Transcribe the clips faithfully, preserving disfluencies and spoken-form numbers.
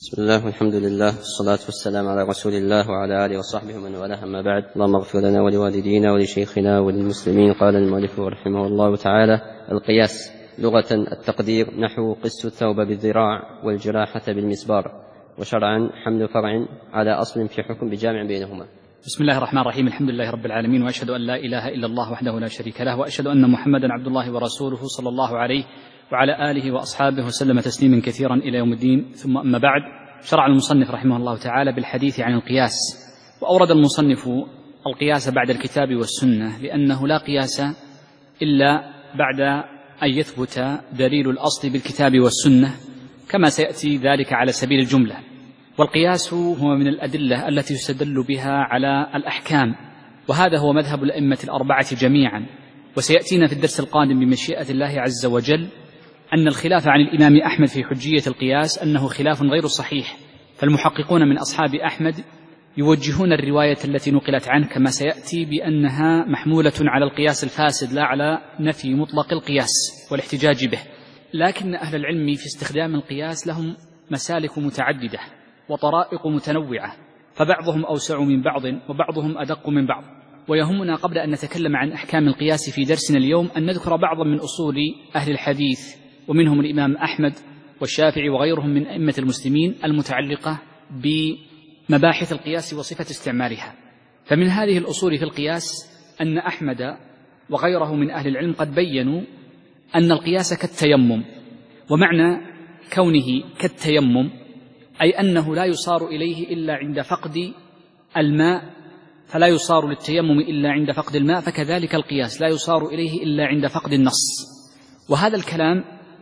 بسم الله والحمد لله والصلاة والسلام على رسول الله وعلى آله وصحبه ومن والاه، أما بعد. اللهم اغفر لنا ولوالدينا ولشيخنا وللمسلمين. قال المؤلف رحمه الله تعالى: القياس لغة التقدير نحو قس الثوب بالذراع والجراحة بالمسبار، وشرعا حمل فرع على أصل في حكم بجامع بينهما. بسم الله الرحمن الرحيم. الحمد لله رب العالمين، وأشهد أن لا إله إلا الله وحده لا شريك له، وأشهد أن محمدا عبد الله ورسوله صلى الله عليه وعلى آله وأصحابه وسلم تسليما كثيرا إلى يوم الدين. ثم أما بعد، شرع المصنف رحمه الله تعالى بالحديث عن القياس. وأورد المصنف القياس بعد الكتاب والسنة لأنه لا قياس إلا بعد أن يثبت دليل الأصل بالكتاب والسنة، كما سيأتي ذلك على سبيل الجملة. والقياس هو من الأدلة التي يستدل بها على الأحكام، وهذا هو مذهب الأئمة الأربعة جميعا. وسيأتينا في الدرس القادم بمشيئة الله عز وجل أن الخلاف عن الإمام أحمد في حجية القياس أنه خلاف غير صحيح، فالمحققون من أصحاب أحمد يوجهون الرواية التي نقلت عنه كما سيأتي بأنها محمولة على القياس الفاسد لا على نفي مطلق القياس والاحتجاج به. لكن أهل العلم في استخدام القياس لهم مسالك متعددة وطرائق متنوعة، فبعضهم أوسع من بعض وبعضهم أدق من بعض. ويهمنا قبل أن نتكلم عن أحكام القياس في درسنا اليوم أن نذكر بعضا من أصول أهل الحديث، ومنهم الإمام أحمد والشافعي وغيرهم من أئمة المسلمين، المتعلقة بمباحث القياس وصفة استعمالها. فمن هذه الأصول في القياس أن أحمد وغيره من أهل العلم قد بيّنوا أن القياس كالتيمم، ومعنى كونه كالتيمم أي أنه لا يصار إليه إلا عند فقد الماء، فلا يصار للتيمم إلا عند فقد الماء، فكذلك القياس لا يصار إليه إلا عند فقد النص. وهذا الكلام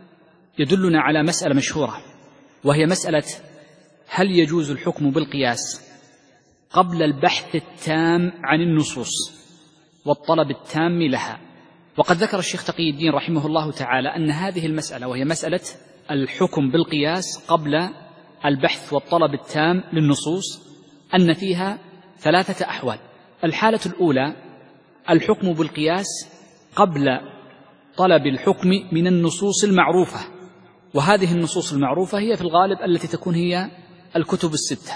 يدلنا على مسألة مشهورة، وهي مسألة هل يجوز الحكم بالقياس قبل البحث التام عن النصوص والطلب التام لها. وقد ذكر الشيخ تقي الدين رحمه الله تعالى أن هذه المسألة، وهي مسألة الحكم بالقياس قبل البحث والطلب التام للنصوص، أن فيها ثلاثة أحوال. الحالة الأولى الحكم بالقياس قبل طلب الحكم من النصوص المعروفة، وهذه النصوص المعروفة هي في الغالب التي تكون هي الكتب الستة،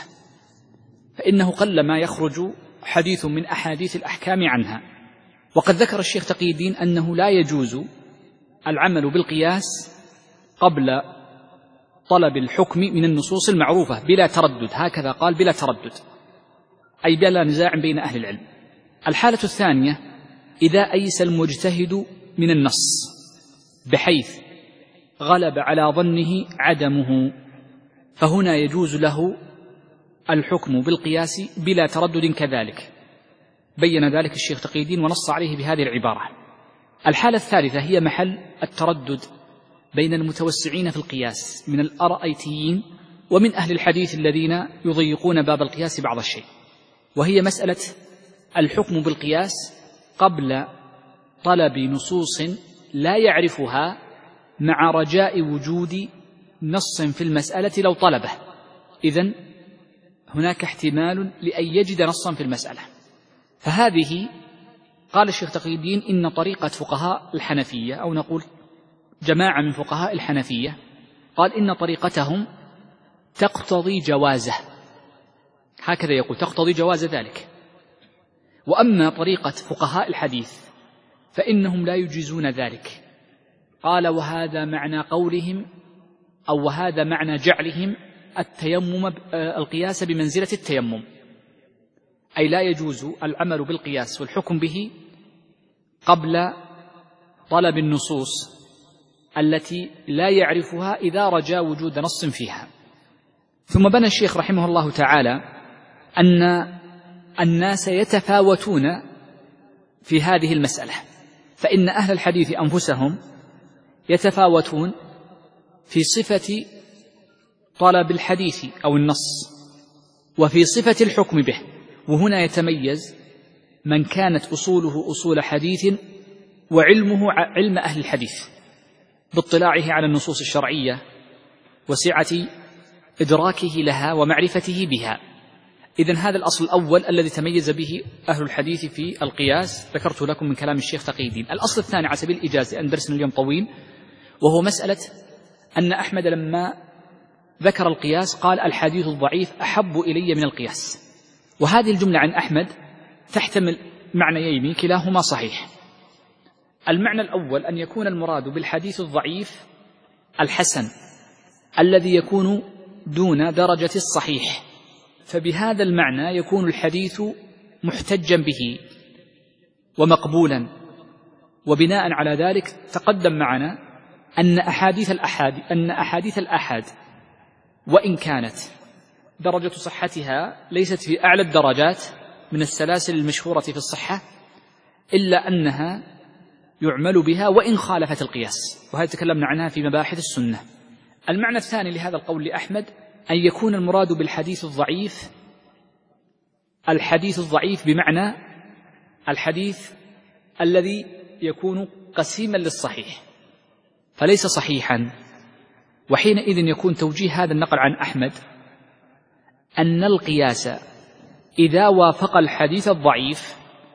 فإنه قلما يخرج حديث من أحاديث الأحكام عنها. وقد ذكر الشيخ تقي الدين أنه لا يجوز العمل بالقياس قبل طلب الحكم من النصوص المعروفة بلا تردد، هكذا قال، بلا تردد، أي بلا نزاع بين أهل العلم. الحالة الثانية إذا أيس المجتهد من النص بحيث غلب على ظنه عدمه، فهنا يجوز له الحكم بالقياس بلا تردد كذلك. بين ذلك الشيخ تقي الدين ونص عليه بهذه العبارة. الحالة الثالثة هي محل التردد بين المتوسعين في القياس من الأرأيتيين ومن أهل الحديث الذين يضيقون باب القياس بعض الشيء، وهي مسألة الحكم بالقياس قبل طلب نصوص لا يعرفها مع رجاء وجود نص في المسألة لو طلبه. إذن هناك احتمال لأن يجد نصا في المسألة. فهذه قال الشيخ تقي الدين إن طريقة فقهاء الحنفية، أو نقول جماعة من فقهاء الحنفية، قال إن طريقتهم تقتضي جوازه، هكذا يقول، تقتضي جواز ذلك. وأما طريقة فقهاء الحديث فإنهم لا يجيزون ذلك. قال وهذا معنى قولهم، أو وهذا معنى جعلهم التيمم القياس بمنزلة التيمم، أي لا يجوز العمل بالقياس والحكم به قبل طلب النصوص التي لا يعرفها إذا رجا وجود نص فيها. ثم بنى الشيخ رحمه الله تعالى أن الناس يتفاوتون في هذه المسألة، فإن أهل الحديث أنفسهم يتفاوتون في صفة طلب الحديث أو النص وفي صفة الحكم به. وهنا يتميز من كانت أصوله أصول حديث وعلمه علم أهل الحديث باطلاعه على النصوص الشرعية وسعة إدراكه لها ومعرفته بها. إذن هذا الأصل الأول الذي تميز به أهل الحديث في القياس ذكرت لكم من كلام الشيخ تقي الدين. الأصل الثاني على سبيل الإجازة، أن درسنا اليوم طويل، وهو مسألة أن أحمد لما ذكر القياس قال الحديث الضعيف أحب إلي من القياس. وهذه الجملة عن أحمد تحتمل معنيين كلاهما صحيح. المعنى الأول أن يكون المراد بالحديث الضعيف الحسن الذي يكون دون درجة الصحيح، فبهذا المعنى يكون الحديث محتجا به ومقبولا. وبناء على ذلك تقدم معنا أن أحاديث الأحاد أن أحاديث الأحاد وإن كانت درجة صحتها ليست في أعلى الدرجات من السلاسل المشهورة في الصحة، إلا أنها يعمل بها وإن خالفت القياس، وهذا تكلمنا عنها في مباحث السنة. المعنى الثاني لهذا القول لأحمد أن يكون المراد بالحديث الضعيف الحديث الضعيف بمعنى الحديث الذي يكون قسيما للصحيح فليس صحيحا. وحينئذ يكون توجيه هذا النقل عن أحمد أن القياس إذا وافق الحديث الضعيف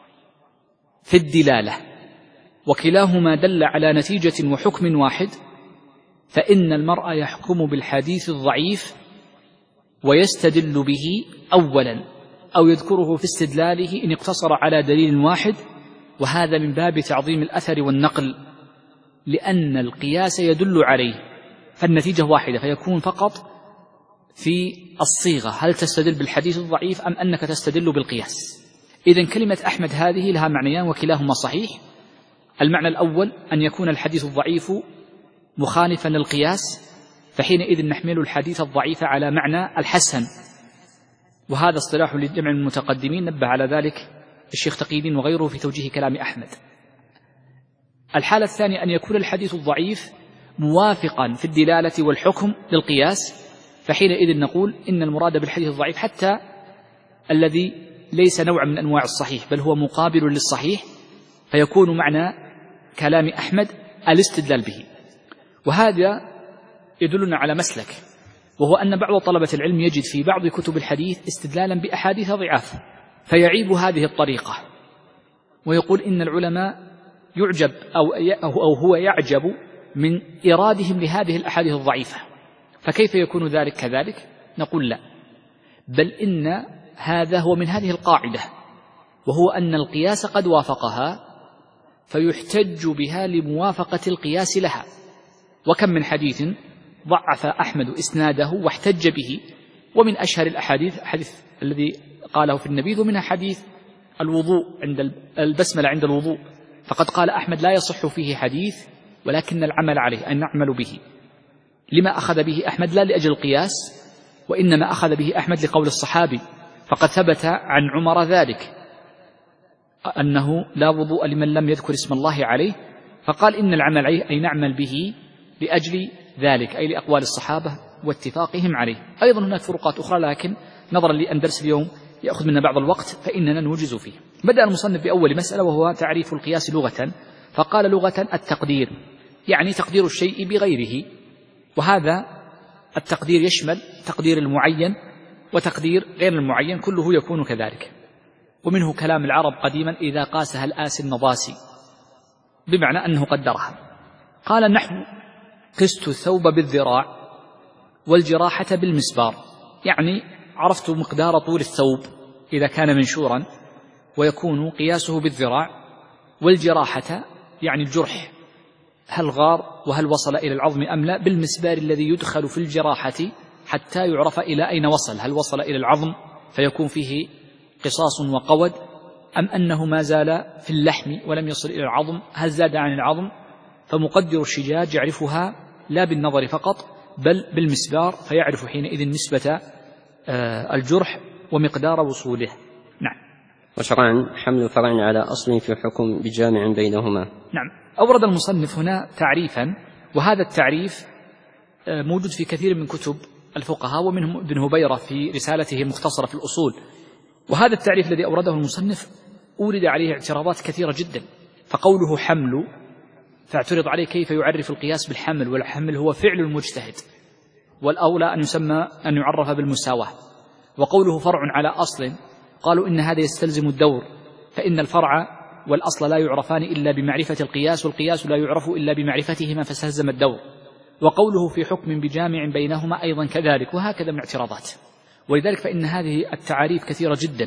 في الدلالة وكلاهما دل على نتيجة وحكم واحد، فإن المرء يحكم بالحديث الضعيف ويستدل به أولا أو يذكره في استدلاله إن اقتصر على دليل واحد، وهذا من باب تعظيم الأثر والنقل، لأن القياس يدل عليه فالنتيجة واحدة، فيكون فقط في الصيغة هل تستدل بالحديث الضعيف أم أنك تستدل بالقياس. إذن كلمة أحمد هذه لها معنيان وكلاهما صحيح. المعنى الأول أن يكون الحديث الضعيف مخالفا للقياس، فحينئذ نحمل الحديث الضعيف على معنى الحسن، وهذا اصطلاح لجمع المتقدمين نبه على ذلك الشيخ تقي الدين وغيره في توجيه كلام أحمد. الحالة الثانية أن يكون الحديث الضعيف موافقا في الدلالة والحكم للقياس، فحينئذ نقول إن المراد بالحديث الضعيف حتى الذي ليس نوع من أنواع الصحيح بل هو مقابل للصحيح، فيكون معنى كلام أحمد الاستدلال به. وهذا يدلنا على مسلك، وهو أن بعض طلبة العلم يجد في بعض كتب الحديث استدلالا بأحاديث ضعاف فيعيب هذه الطريقة ويقول إن العلماء يعجب أو, أو هو يعجب من إرادهم لهذه الأحاديث الضعيفة، فكيف يكون ذلك كذلك؟ نقول لا، بل إن هذا هو من هذه القاعدة، وهو أن القياس قد وافقها فيحتج بها لموافقة القياس لها. وكم من حديث ضعف أحمد إسناده واحتج به، ومن أشهر الأحاديث حديث الذي قاله في النبي، ومنها حديث الوضوء عند البسملة عند الوضوء، فقد قال أحمد لا يصح فيه حديث ولكن العمل عليه أن نعمل به. لما أخذ به أحمد؟ لا لأجل القياس، وإنما أخذ به أحمد لقول الصحابي، فقد ثبت عن عمر ذلك أنه لا وضوء لمن لم يذكر اسم الله عليه، فقال إن العمل عليه أي نعمل به لأجل ذلك، أي لأقوال الصحابة واتفاقهم عليه. أيضا هناك فروقات أخرى، لكن نظرا لأن درس اليوم يأخذ منا بعض الوقت فإننا نوجز فيه. بدأ المصنف بأول مسألة وهو تعريف القياس لغة، فقال لغة التقدير، يعني تقدير الشيء بغيره، وهذا التقدير يشمل تقدير المعين وتقدير غير المعين، كله يكون كذلك. ومنه كلام العرب قديما إذا قاسها الآسي النضاسي، بمعنى أنه قدرها. قال نحو قست الثوب بالذراع والجراحة بالمسبار، يعني عرفت مقدار طول الثوب إذا كان منشورا ويكون قياسه بالذراع، والجراحة يعني الجرح هل غار وهل وصل إلى العظم أم لا، بالمسبار الذي يدخل في الجراحة حتى يعرف إلى أين وصل، هل وصل إلى العظم فيكون فيه قصاص وقود، أم أنه ما زال في اللحم ولم يصل إلى العظم، هل زاد عن العظم. فمقدر الشجاج يعرفها لا بالنظر فقط بل بالمسبار، فيعرف حينئذ نسبة الجرح ومقدار وصوله. نعم. وشرعا حمل فرع على أصل في حكم بجامع بينهما. نعم. أورد المصنف هنا تعريفا، وهذا التعريف موجود في كثير من كتب الفقهاء، ومنهم ابن هبيرة في رسالته المختصرة في الأصول. وهذا التعريف الذي أورده المصنف أورد عليه اعتراضات كثيرة جدا، فقوله حمل فاعترض عليه كيف يعرف القياس بالحمل، والحمل هو فعل المجتهد، والأولى أن يسمى أن يعرف بالمساواة. وقوله فرع على أصل قالوا إن هذا يستلزم الدور، فإن الفرع والأصل لا يعرفان إلا بمعرفة القياس، والقياس لا يعرف إلا بمعرفتهما، فاستلزم الدور. وقوله في حكم بجامع بينهما أيضا كذلك، وهكذا من اعتراضات. ولذلك فإن هذه التعاريف كثيرة جدا،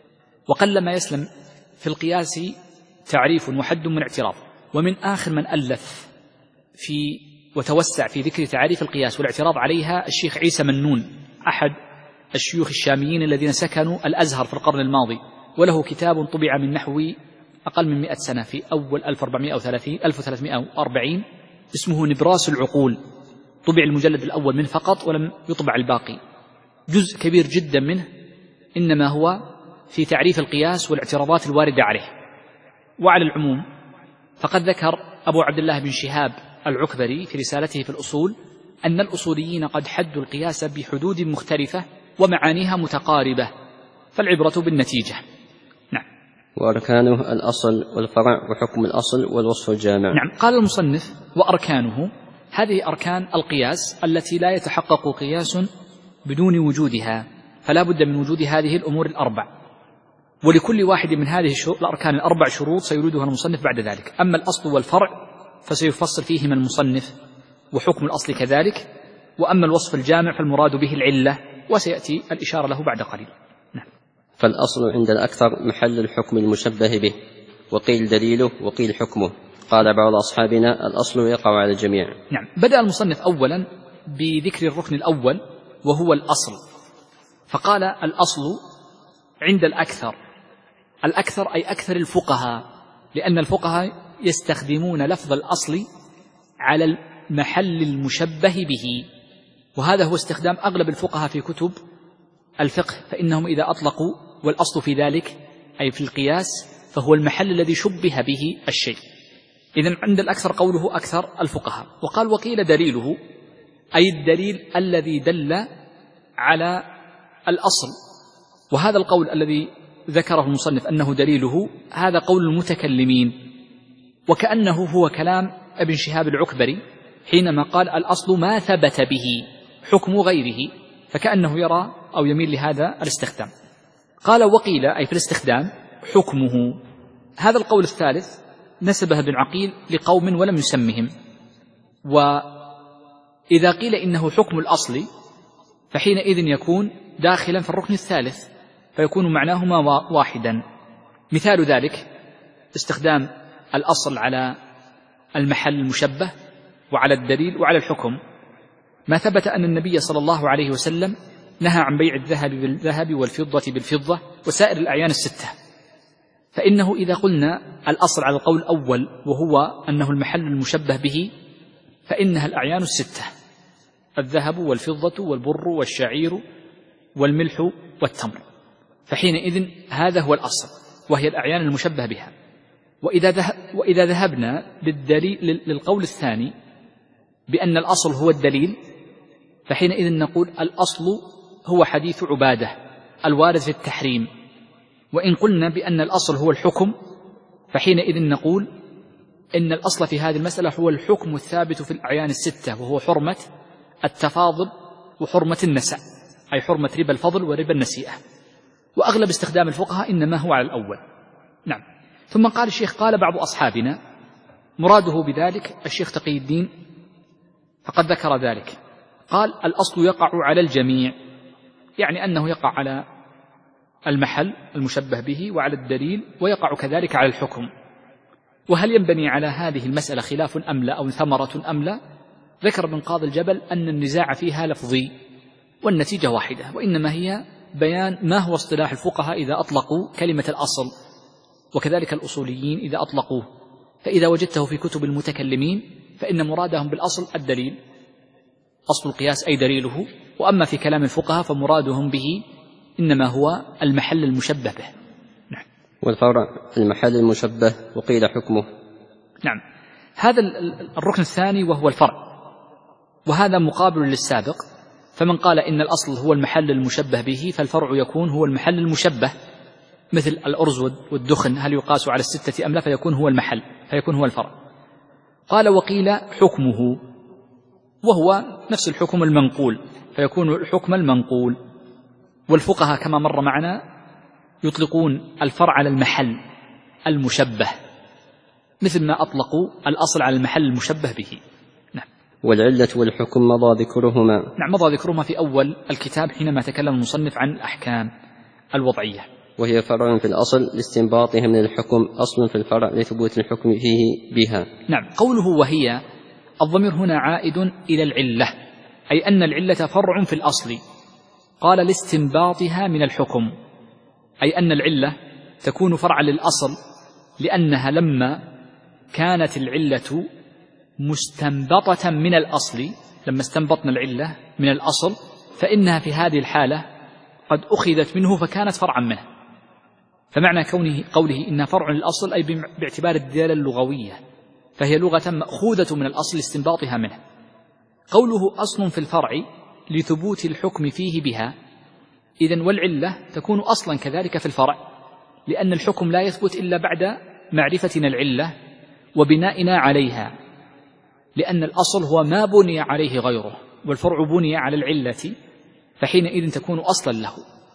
وقلما يسلم في القياس تعريف وحد من اعتراض. ومن آخر من ألف في وتوسع في ذكر تعريف القياس والاعتراض عليها الشيخ عيسى منون، أحد الشيوخ الشاميين الذين سكنوا الأزهر في القرن الماضي، وله كتاب طبع من نحو أقل من مئة سنة في أول ألف وأربعمائة وثلاثين ألف وثلاثمائة وأربعين، اسمه نبراس العقول، طبع المجلد الأول منه فقط ولم يطبع الباقي. جزء كبير جدا منه إنما هو في تعريف القياس والاعتراضات الواردة عليه. وعلى العموم فقد ذكر أبو عبد الله بن شهاب العكبري في رسالته في الأصول أن الأصوليين قد حدوا القياس بحدود مختلفة ومعانيها متقاربة، فالعبرة بالنتيجة. نعم. وأركانه الأصل والفرع وحكم الأصل والوصف الجامع. نعم. قال المصنف: وأركانه، هذه أركان القياس التي لا يتحقق قياس بدون وجودها، فلا بد من وجود هذه الأمور الأربع، ولكل واحد من هذه الأركان الأربع شروط سيريدها المصنف بعد ذلك. أما الأصل والفرع فسيفصل فيهما المصنف، وحكم الأصل كذلك. وأما الوصف الجامع فالمراد به العلة، وسيأتي الإشارة له بعد قليل. نعم. فالأصل عند الأكثر محل الحكم المشبه به، وقيل دليله وقيل حكمه. قال بعض أصحابنا: الأصل يقع على الجميع. نعم. بدأ المصنف أولا بذكر الركن الأول وهو الأصل، فقال: الأصل عند الأكثر. الأكثر أي أكثر الفقهاء، لأن الفقهاء يستخدمون لفظ الأصل على المحل المشبه به، وهذا هو استخدام أغلب الفقهاء في كتب الفقه، فإنهم إذا أطلقوا والأصل في ذلك أي في القياس فهو المحل الذي شبه به الشيء. إذن عند الأكثر قوله أكثر الفقهاء. وقال: وقيل دليله، أي الدليل الذي دل على الأصل. وهذا القول الذي ذكره المصنف أنه دليله، هذا قول المتكلمين، وكأنه هو كلام ابن شهاب العكبري حينما قال: الأصل ما ثبت به حكم غيره، فكأنه يرى أو يميل لهذا الاستخدام. قال: وقيل أي في الاستخدام حكمه. هذا القول الثالث نسبه ابن عقيل لقوم ولم يسمهم، وإذا قيل إنه حكم الأصل فحينئذ يكون داخلا في الركن الثالث، فيكون معناهما واحدا. مثال ذلك استخدام الأصل على المحل المشبه وعلى الدليل وعلى الحكم. ما ثبت أن النبي صلى الله عليه وسلم نهى عن بيع الذهب بالذهب والفضة بالفضة وسائر الأعيان الستة، فإنه إذا قلنا الأصل على القول الأول وهو أنه المحل المشبه به فإنها الأعيان الستة: الذهب والفضة والبر والشعير والملح والتمر، فحينئذ هذا هو الأصل وهي الأعيان المشبه بها. وإذا, ذهب وإذا ذهبنا للدليل للقول الثاني بأن الأصل هو الدليل، فحينئذ نقول الأصل هو حديث عبادة الوارد في التحريم. وإن قلنا بأن الأصل هو الحكم فحينئذ نقول إن الأصل في هذه المسألة هو الحكم الثابت في الأعيان الستة، وهو حرمة التفاضل وحرمة النساء، أي حرمة ربا الفضل وربا النسيئة. وأغلب استخدام الفقهاء إنما هو على الأول. نعم. ثم قال الشيخ: قال بعض أصحابنا، مراده بذلك الشيخ تقي الدين، فقد ذكر ذلك. قال: الأصل يقع على الجميع، يعني أنه يقع على المحل المشبه به وعلى الدليل، ويقع كذلك على الحكم. وهل ينبني على هذه المسألة خلاف أم لا، أو ثمرة أم لا؟ ذكر ابن قاضي الجبل أن النزاع فيها لفظي والنتيجة واحدة، وإنما هي بيان ما هو اصطلاح الفقهاء إذا أطلقوا كلمة الأصل، وكذلك الأصوليين إذا أطلقوه. فإذا وجدته في كتب المتكلمين فإن مرادهم بالأصل الدليل، أصل القياس أي دليله. وأما في كلام الفقهاء فمرادهم به إنما هو المحل المشبه به. نعم. والفرع المحل المشبه وقيل حكمه. نعم. هذا الركن الثاني وهو الفرع، وهذا مقابل للسابق. فمن قال إن الأصل هو المحل المشبه به فالفرع يكون هو المحل المشبه، مثل الأرز والدخن هل يقاس على الستة أم لا، فيكون هو المحل، فيكون هو الفرع. قال: وقيل حكمه، وهو نفس الحكم المنقول، فيكون الحكم المنقول. والفقهاء كما مر معنا يطلقون الفرع على المحل المشبه، مثل ما أطلقوا الأصل على المحل المشبه به. نعم. والعلة والحكم مضى ذكرهما. نعم، مضى ذكرهما في أول الكتاب حينما تكلم المصنف عن الأحكام الوضعية. وهي فرع في الأصل لاستنباطها من الحكم، أصل في الفرع لثبوت الحكم فيه بها. نعم، قوله وهي، الضمير هنا عائد إلى العلة، أي أن العلة فرع في الأصل، قال لاستنباطها من الحكم، أي أن العلة تكون فرعا للأصل، لأنها لما كانت العلة مستنبطة من الأصل، لما استنبطنا العلة من الأصل، فإنها في هذه الحالة قد أخذت منه فكانت فرعا منه. فمعنى كونه قوله إنها فرع للأصل أي باعتبار الدلالة اللغوية، فهي لغة مأخوذة من الأصل لاستنباطها منه. قوله أصل في الفرع لثبوت الحكم فيه بها، إذن والعلة تكون أصلا كذلك في الفرع، لأن الحكم لا يثبت إلا بعد معرفتنا العلة وبنائنا عليها، لأن الأصل هو ما بني عليه غيره، والفرع بني على العلة، فحينئذ تكون أصلا له.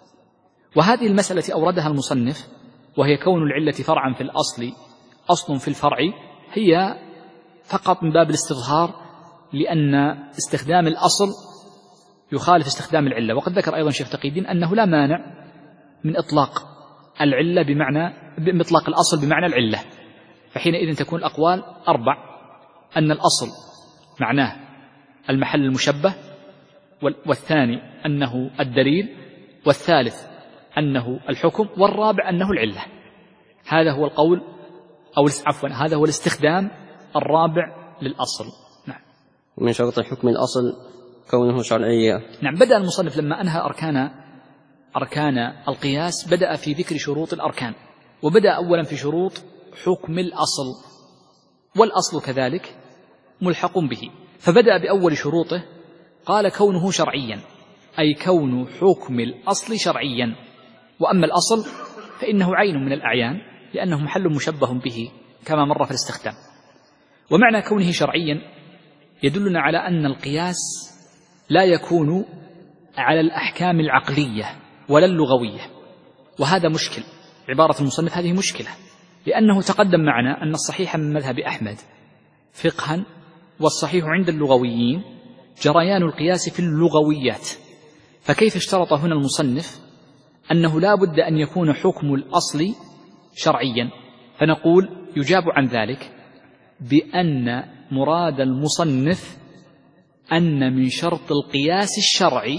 وهذه المسألة أوردها المصنف، وهي كون العلة فرعا في الأصل أصل في الفرع، هي فقط من باب الاستظهار، لأن استخدام الأصل يخالف استخدام العلة. وقد ذكر أيضا شيخ تقي الدين أنه لا مانع من إطلاق العلة بمعنى بإطلاق الأصل بمعنى العلة، فحينئذ تكون الأقوال أربع: أن الأصل معناه المحل المشبه، والثاني أنه الدليل، والثالث أنه الحكم، والرابع أنه العلة. هذا هو القول أو عفوا هذا هو الاستخدام الرابع للأصل. نعم. ومن شرط حكم الأصل كونه شرعيا. نعم، بدأ المصنف لما أنهى أركان أركان القياس بدأ في ذكر شروط الأركان، وبدأ أولا في شروط حكم الأصل، والأصل كذلك ملحق به، فبدأ بأول شروطه قال كونه شرعيا، أي كون حكم الأصل شرعيا. وأما الأصل فإنه عين من الأعيان، لأنه محل مشبه به كما مر في الاستخدام. ومعنى كونه شرعيا يدلنا على أن القياس لا يكون على الأحكام العقلية ولا اللغوية، وهذا مشكل. عبارة المصنف هذه مشكلة، لأنه تقدم معنا أن الصحيح من مذهب أحمد فقها والصحيح عند اللغويين جريان القياس في اللغويات، فكيف اشترط هنا المصنف أنه لا بد أن يكون حكم الأصل شرعيا؟ فنقول يجاب عن ذلك بأن مراد المصنف أن من شرط القياس الشرعي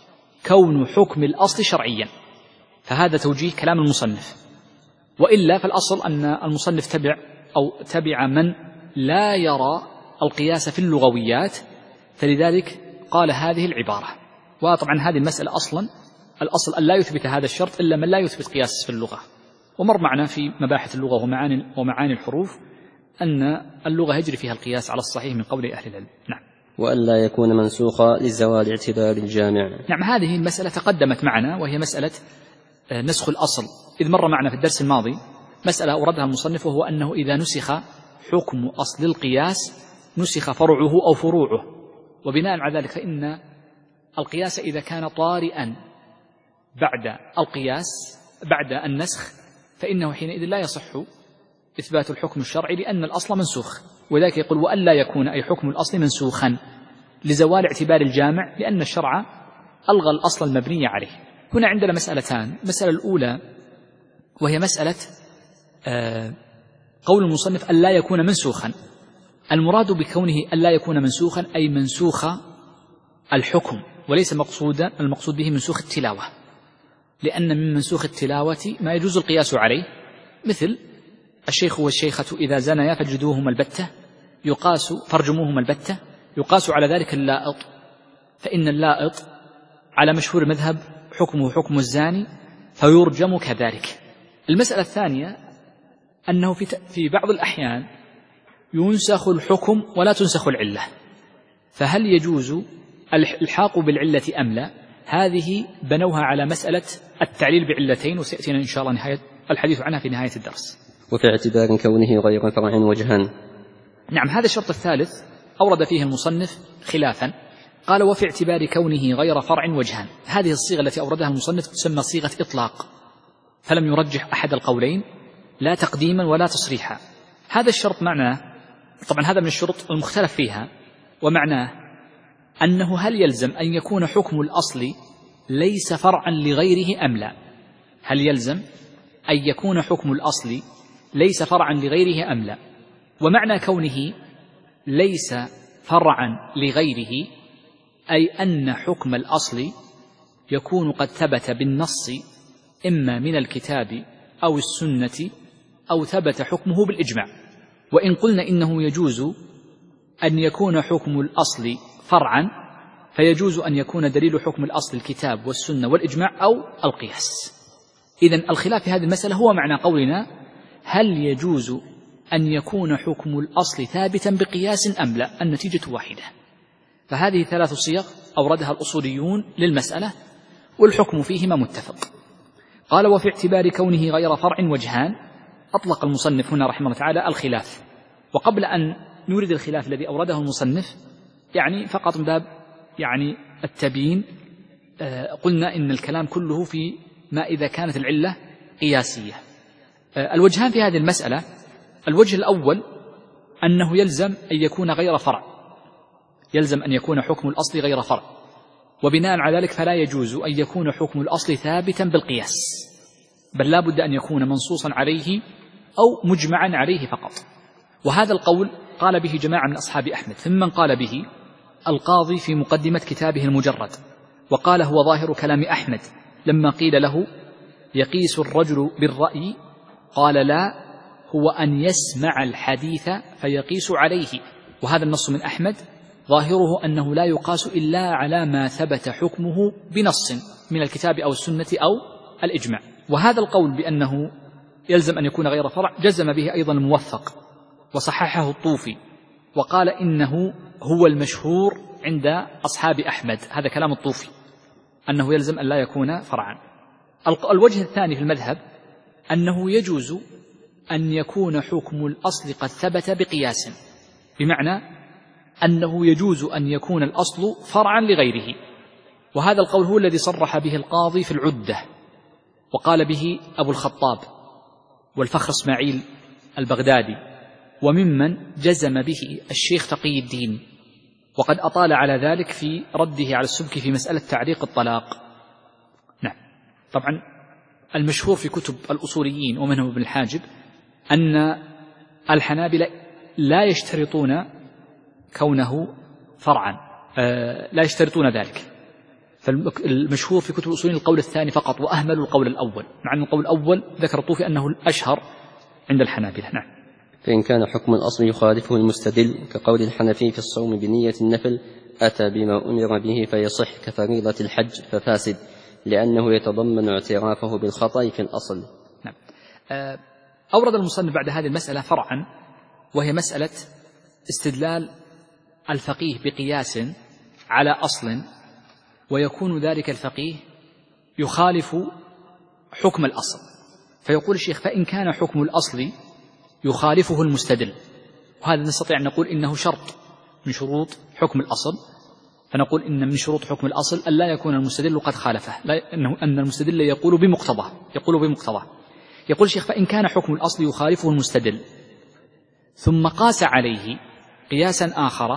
كون حكم الأصل شرعيا، فهذا توجيه كلام المصنف. وإلا فالأصل أن المصنف تبع أو تبع من لا يرى القياس في اللغويات، فلذلك قال هذه العبارة. وطبعا هذه المسألة أصلا الأصل أن لا يثبت هذا الشرط إلا من لا يثبت قياس في اللغة. ومر معنا في مباحث اللغة ومعاني, ومعاني الحروف أن اللغة يجري فيها القياس على الصحيح من قول أهل العلم. نعم. وألا يكون منسوخا لزوال اعتبار الجامع. نعم، هذه المسألة تقدمت معنا، وهي مسألة نسخ الأصل، إذ مر معنا في الدرس الماضي مسألة أوردها المصنف، وهو أنه إذا نسخ حكم أصل القياس نسخ فرعه أو فروعه، وبناء على ذلك فإن القياس إذا كان طارئا بعد القياس بعد النسخ فإنه حينئذ لا يصح إثبات الحكم الشرعي، لأن الأصل منسوخ. وذلك يقول وألا يكون أي حكم الأصل منسوخا لزوال اعتبار الجامع، لأن الشرع ألغى الأصل المبني عليه. هنا عندنا مسألتان. المسألة الأولى وهي مسألة آه قول المصنف ألا يكون منسوخا. المراد بكونه ألا يكون منسوخا أي منسوخ الحكم، وليس مقصودا المقصود به منسوخ التلاوة، لأن من منسوخ التلاوة ما يجوز القياس عليه، مثل الشيخ والشيخة إذا زنيا فاجلدوهما البتة، يقاس فارجموهما البتة، يقاس على ذلك اللائط، فإن اللائط على مشهور مذهب حكمه حكم الزاني فيرجم كذلك. المسألة الثانية أنه في في بعض الأحيان ينسخ الحكم ولا تنسخ العلة، فهل يجوز الحاق بالعلة أم لا؟ هذه بنوها على مسألة التعليل بعلتين، وسيأتينا إن شاء الله نهاية الحديث عنها في نهاية الدرس. وفي اعتبار كونه غير فرع وجهان. نعم، هذا الشرط الثالث أورد فيه المصنف خلافا، قال وفي اعتبار كونه غير فرع وجهان. هذه الصيغة التي أوردها المصنف تسمى صيغة إطلاق، فلم يرجح أحد القولين لا تقديما ولا تصريحا. هذا الشرط معناه طبعا هذا من الشروط المختلف فيها، ومعناه أنه هل يلزم أن يكون حكم الأصل ليس فرعا لغيره أم لا؟ هل يلزم أن يكون حكم الأصل ليس فرعا لغيره أم لا؟ ومعنى كونه ليس فرعا لغيره أي أن حكم الأصل يكون قد ثبت بالنص إما من الكتاب أو السنة أو ثبت حكمه بالإجماع. وإن قلنا إنه يجوز أن يكون حكم الأصل فرعا فيجوز أن يكون دليل حكم الأصل الكتاب والسنة والإجماع أو القياس. إذن الخلاف في هذه المسألة هو معنى قولنا هل يجوز أن يكون حكم الأصل ثابتا بقياس أم لا؟ النتيجة واحدة. فهذه ثلاث صيغ أوردها الأصوليون للمسألة والحكم فيهما متفق. قال وفي اعتبار كونه غير فرع وجهان. أطلق المصنف هنا رحمه الله تعالى الخلاف، وقبل أن نورد الخلاف الذي أورده المصنف يعني فقط من باب يعني التبيين قلنا إن الكلام كله في ما إذا كانت العلة قياسية. الوجهان في هذه المسألة: الوجه الأول أنه يلزم أن يكون غير فرع، يلزم أن يكون حكم الأصل غير فرع، وبناء على ذلك فلا يجوز أن يكون حكم الأصل ثابتا بالقياس، بل لا بد أن يكون منصوصا عليه أو مجمعا عليه فقط. وهذا القول قال به جماعة من أصحاب أحمد، ثم قال به القاضي في مقدمة كتابه المجرد، وقال هو ظاهر كلام أحمد لما قيل له يقيس الرجل بالرأي قال لا، هو أن يسمع الحديث فيقيس عليه. وهذا النص من أحمد ظاهره أنه لا يقاس إلا على ما ثبت حكمه بنص من الكتاب أو السنة أو الإجماع. وهذا القول بأنه يلزم أن يكون غير فرع جزم به أيضا الموفق وصححه الطوفي، وقال إنه هو المشهور عند أصحاب أحمد، هذا كلام الطوفي، أنه يلزم أن لا يكون فرعا. الوجه الثاني في المذهب أنه يجوز أن يكون حكم الأصل قد ثبت بقياس، بمعنى أنه يجوز أن يكون الأصل فرعا لغيره. وهذا القول هو الذي صرح به القاضي في العدة، وقال به أبو الخطاب والفخر إسماعيل البغدادي، وممن جزم به الشيخ تقي الدين، وقد أطال على ذلك في رده على السبكي في مسألة تعليق الطلاق. نعم، طبعا المشهور في كتب الأصوليين ومنهم ابن الحاجب أن الحنابلة لا يشترطون كونه فرعا، آه لا يشترطون ذلك. فالمشهور في كتب الأصوليين القول الثاني فقط، وأهملوا القول الأول، مع أن القول الأول ذكر الطوفي أنه الأشهر عند الحنابلة. نعم. فإن كان حكم الأصل يخالفه المستدل كقول الحنفي في الصوم بنية النفل أتى بما أمر به فيصح كفريضة الحج ففاسد، لأنه يتضمن اعترافه بالخطأ في الأصل. نعم. أورد المصنف بعد هذه المسألة فرعا، وهي مسألة استدلال الفقيه بقياس على أصل، ويكون ذلك الفقيه يخالف حكم الأصل. فيقول الشيخ فإن كان حكم الأصل يخالفه المستدل، وهذا نستطيع أن نقول إنه شرط من شروط حكم الأصل، فنقول إن من شروط حكم الأصل أن لا يكون المستدل قد خالفه، لا أنه أن المستدل يقول بمقتضاه يقول بمقتضاه يقول الشيخ فإن كان حكم الأصل يخالفه المستدل ثم قاس عليه قياسا آخر،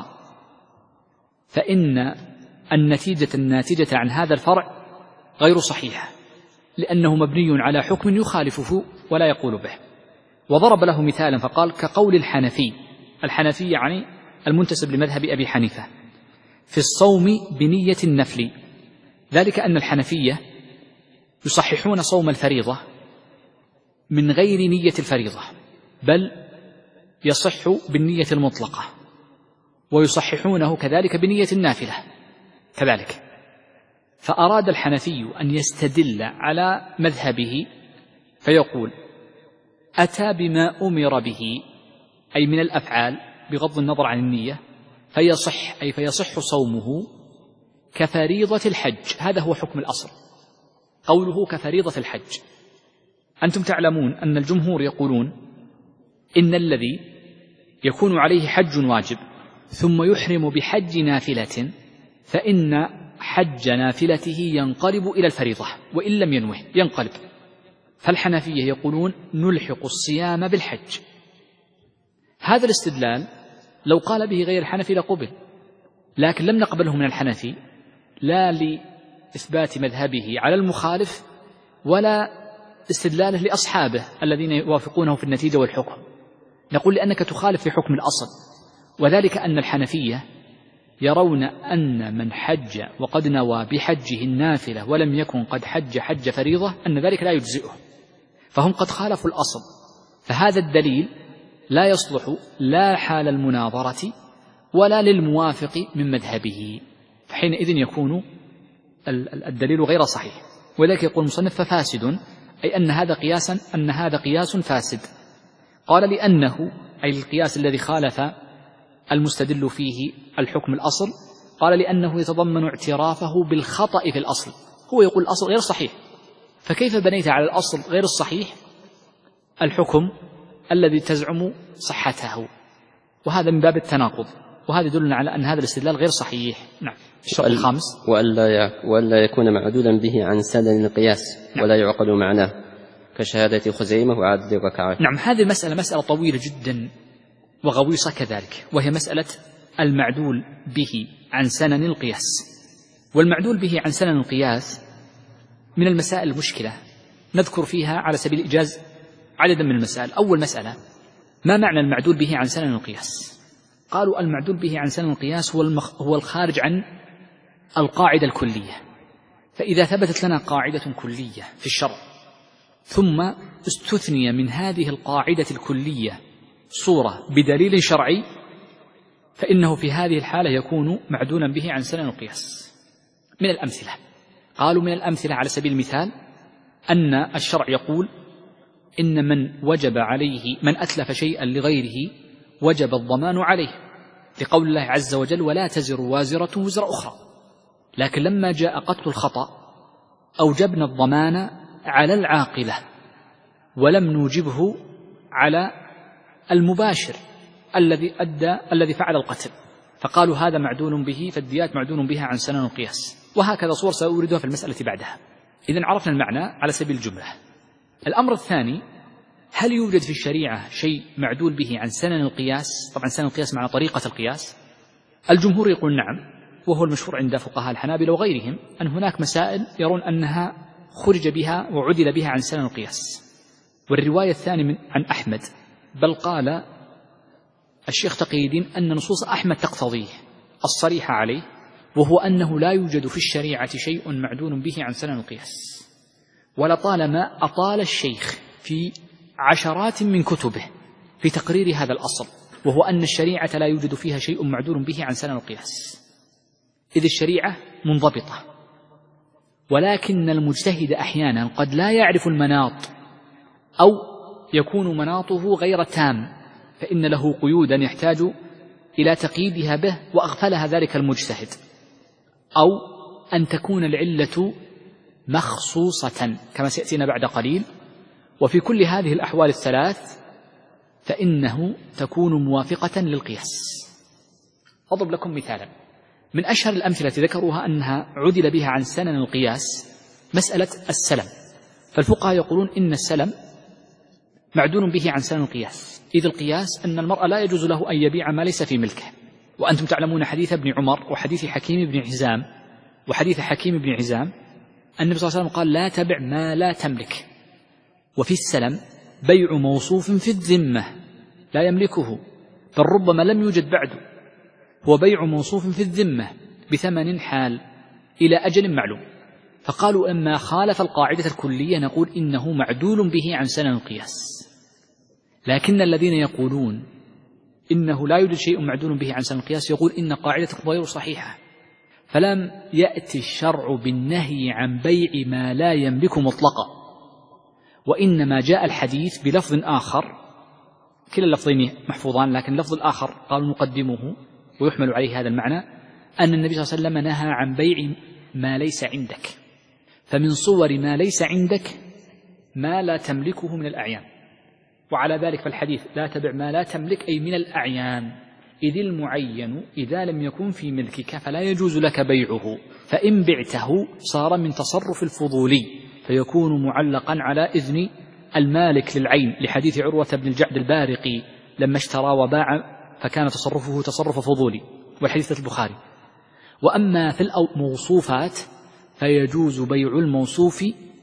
فإن النتيجة الناتجة عن هذا الفرع غير صحيحة، لأنه مبني على حكم يخالفه ولا يقول به. وضرب له مثالا فقال كقول الحنفي، الحنفي يعني المنتسب لمذهب أبي حنيفة، في الصوم بنية النفل، ذلك أن الحنفية يصححون صوم الفريضة من غير نية الفريضة، بل يصح بالنية المطلقة، ويصححونه كذلك بنية النافلة كذلك. فأراد الحنفي أن يستدل على مذهبه فيقول أتى بما أمر به أي من الأفعال بغض النظر عن النية فيصح، أي فيصح صومه كفريضة الحج. هذا هو حكم الأصل، قوله كفريضة الحج. أنتم تعلمون أن الجمهور يقولون إن الذي يكون عليه حج واجب ثم يحرم بحج نافلة فإن حج نافلته ينقلب إلى الفريضة وإن لم ينوه ينقلب. فالحنفية يقولون نلحق الصيام بالحج. هذا الاستدلال لو قال به غير الحنفي لقبل، لكن لم نقبله من الحنفي لا لإثبات مذهبه على المخالف ولا استدلاله لأصحابه الذين يوافقونه في النتيجة والحكم. نقول لأنك تخالف في حكم الأصل، وذلك أن الحنفية يرون أن من حج وقد نوى بحجه النافلة ولم يكن قد حج حج فريضة أن ذلك لا يجزئه، فهم قد خالفوا الأصل، فهذا الدليل لا يصلح لا حال المناظرة ولا للموافق من مذهبه، فحينئذ يكون الدليل غير صحيح. وذلك يقول المصنف ففاسد، أي أن هذا قياسا أن هذا قياس فاسد. قال لأنه أي القياس الذي خالف المستدل فيه الحكم الأصل، قال لأنه يتضمن اعترافه بالخطأ في الأصل. هو يقول الأصل غير صحيح، فكيف بنيت على الأصل غير الصحيح الحكم الذي تزعم صحته؟ وهذا من باب التناقض، وهذا يدلنا على أن هذا الاستدلال غير صحيح. نعم. الشرط الخامس وألا يكون معدولا به عن سنن القياس. نعم. ولا يعقل معناه كشهادة خزيمة وعدد الركعات. نعم. هذه المسألة مسألة طويلة جدا وغويصة كذلك، وهي مسألة المعدول به عن سنن القياس. والمعدول به عن سنن القياس من المسائل المشكلة، نذكر فيها على سبيل الإيجاز عددا من المسائل. أول مسألة: ما معنى المعدول به عن سنن القياس؟ قالوا المعدول به عن سنن القياس هو, المخ... هو الخارج عن القاعدة الكلية. فإذا ثبتت لنا قاعدة كلية في الشرع ثم استثني من هذه القاعدة الكلية صورة بدليل شرعي، فإنه في هذه الحالة يكون معدولا به عن سنن القياس. من الأمثلة، قالوا من الأمثلة على سبيل المثال أن الشرع يقول إن من وجب عليه من أتلف شيئا لغيره وجب الضمان عليه، لقول الله عز وجل: ولا تزر وازرة وزر أخرى. لكن لما جاء قتل الخطأ أوجبنا الضمان على العاقلة ولم نوجبه على المباشر الذي أدى الذي فعل القتل، فقالوا هذا معدول به، فالديات معدول بها عن سنن القياس. وهكذا صور سأوردها في المسألة بعدها. إذن عرفنا المعنى على سبيل الجملة. الأمر الثاني: هل يوجد في الشريعة شيء معدول به عن سنن القياس؟ طبعا سنن القياس معنى طريقة القياس. الجمهور يقول نعم، وهو المشهور عند فقهاء الحنابلة وغيرهم أن هناك مسائل يرون أنها خرج بها وعدل بها عن سنن القياس. والرواية الثانية من عن أحمد، بل قال الشيخ تقي الدين أن نصوص أحمد تقتضيه الصريحة عليه، وهو أنه لا يوجد في الشريعة شيء معدول به عن سنن القياس. ولطالما أطال الشيخ في عشرات من كتبه في تقرير هذا الأصل، وهو أن الشريعة لا يوجد فيها شيء معدول به عن سنن القياس، إذ الشريعة منضبطة. ولكن المجتهد أحيانا قد لا يعرف المناط، أو يكون مناطه غير تام، فإن له قيودا يحتاج إلى تقييدها به وأغفلها ذلك المجتهد، أو أن تكون العلة مخصوصة كما سيأتينا بعد قليل. وفي كل هذه الأحوال الثلاث فإنه تكون موافقة للقياس. أضرب لكم مثالا من أشهر الأمثلة ذكروها أنها عدل بها عن سنن القياس مسألة السلم. فالفقهاء يقولون إن السلم معدول به عن سنن القياس، إذ القياس أن المرء لا يجوز له أن يبيع ما ليس في ملكه. وأنتم تعلمون حديث ابن عمر وحديث حكيم بن حزام وحديث حكيم بن حزام النبي صلى الله عليه وسلم قال: لا تبع ما لا تملك. وفي السلم بيع موصوف في الذمة لا يملكه، بل ربما لم يوجد بعده، هو بيع موصوف في الذمة بثمن حال إلى أجل معلوم. فقالوا أما خالف القاعدة الكلية نقول إنه معدول به عن سنن القياس. لكن الذين يقولون إنه لا يوجد شيء معدول به عن سنن القياس يقول إن قاعدتكم غير صحيحة، فلم يأتي الشرع بالنهي عن بيع ما لا يملك مطلقا، وإنما جاء الحديث بلفظ آخر، كلا اللفظين محفوظان، لكن اللفظ الآخر قالوا نقدمه ويحمل عليه هذا المعنى، أن النبي صلى الله عليه وسلم نهى عن بيع ما ليس عندك. فمن صور ما ليس عندك ما لا تملكه من الأعيان، وعلى ذلك فالحديث لا تبع ما لا تملك أي من الأعيان، إذ المعين إذا لم يكن في ملكك فلا يجوز لك بيعه، فإن بعته صار من تصرف الفضولي فيكون معلقا على إذن المالك للعين، لحديث عروة بن الجعد البارقي لما اشترى وباع فكان تصرفه تصرف فضولي، والحديث البخاري. وأما في الموصوفات فيجوز بيع الموصوف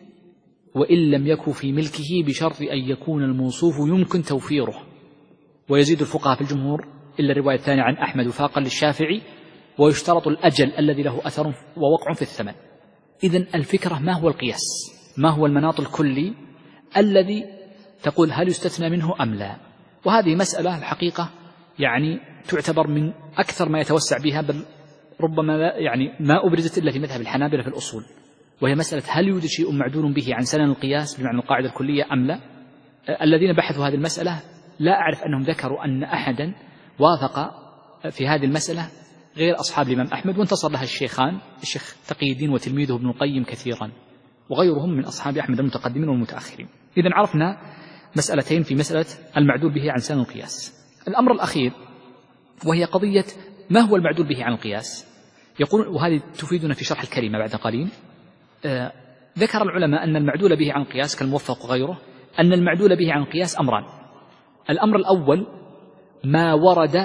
وإن لم يكن في ملكه بشرط أن يكون الموصوف يمكن توفيره. ويزيد الفقهاء في الجمهور إلا الرواية الثانية عن أحمد وفاقا للشافعي، ويشترط الأجل الذي له أثر ووقع في الثمن. إذن الفكرة ما هو القياس؟ ما هو المناط الكلي الذي تقول هل يستثنى منه أم لا؟ وهذه مسألة الحقيقة يعني تعتبر من أكثر ما يتوسع بها، بل ربما لا يعني ما أبرزت إلا في مذهب الحنابلة في الأصول، وهي مسألة هل يوجد شيء معدول به عن سنن القياس بمعنى القاعدة الكلية أم لا؟ الذين بحثوا هذه المسألة لا أعرف أنهم ذكروا أن أحدا وافق في هذه المسألة غير أصحاب الإمام أحمد، وانتصر لها الشيخان الشيخ تقي الدين وتلميذه ابن القيم كثيرا، وغيرهم من أصحاب أحمد المتقدمين والمتأخرين. إذن عرفنا مسألتين في مسألة المعدول به عن سنن القياس. الأمر الأخير وهي قضية ما هو المعدول به عن القياس. يقول، وهذه تفيدنا في شرح الكلمة بعد قليل، آه ذكر العلماء أن المعدول به عن القياس كالموفق وغيره، أن المعدول به عن القياس أمران. الأمر الأول ما ورد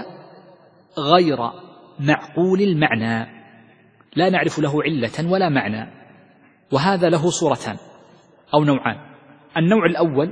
غير معقول المعنى لا نعرف له علة ولا معنى، وهذا له صورتان أو نوعان. النوع الأول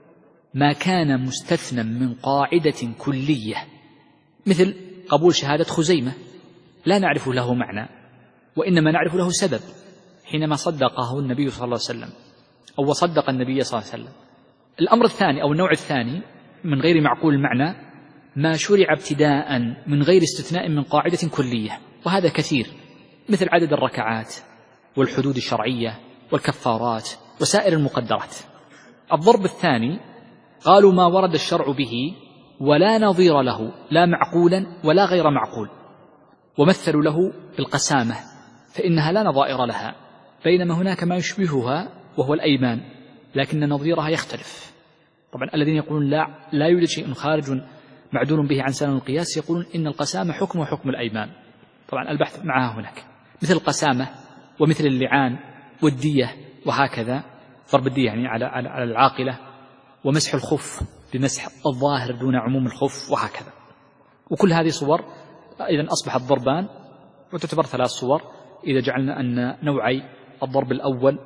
ما كان مستثنى من قاعدة كلية، مثل قبول شهادة خزيمة لا نعرف له معنى وإنما نعرف له سبب حينما صدقه النبي صلى الله عليه وسلم أو وصدق النبي صلى الله عليه وسلم. الأمر الثاني أو النوع الثاني من غير معقول المعنى ما شرع ابتداء من غير استثناء من قاعدة كلية، وهذا كثير، مثل عدد الركعات والحدود الشرعية والكفارات وسائر المقدرات. الضرب الثاني قالوا ما ورد الشرع به ولا نظير له لا معقولا ولا غير معقول، ومثلوا له بالقسامة فإنها لا نظائر لها، بينما هناك ما يشبهها وهو الأيمان لكن نظيرها يختلف. طبعا الذين يقولون لا لا يوجد شيء خارج معدول به عن سنن القياس يقولون إن القسامة حكم وحكم الأيمان. طبعا البحث معها هناك، مثل القسامة ومثل اللعان والدية وهكذا، ضرب الدية يعني على على العاقلة، ومسح الخف بمسح الظاهر دون عموم الخف وهكذا. وكل هذه صور إذن أصبحت ضربان، وتعتبر ثلاث صور إذا جعلنا أن نوعي الضرب الأول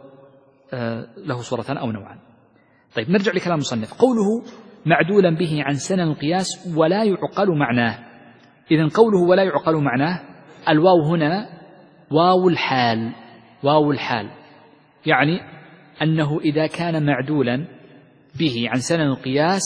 له صورتان أو نوعان. طيب نرجع لكلام المصنف. قوله معدولا به عن سنن القياس ولا يعقل معناه، إذن قوله ولا يعقل معناه الواو هنا واو الحال، واو الحال يعني أنه إذا كان معدولا به عن سنن القياس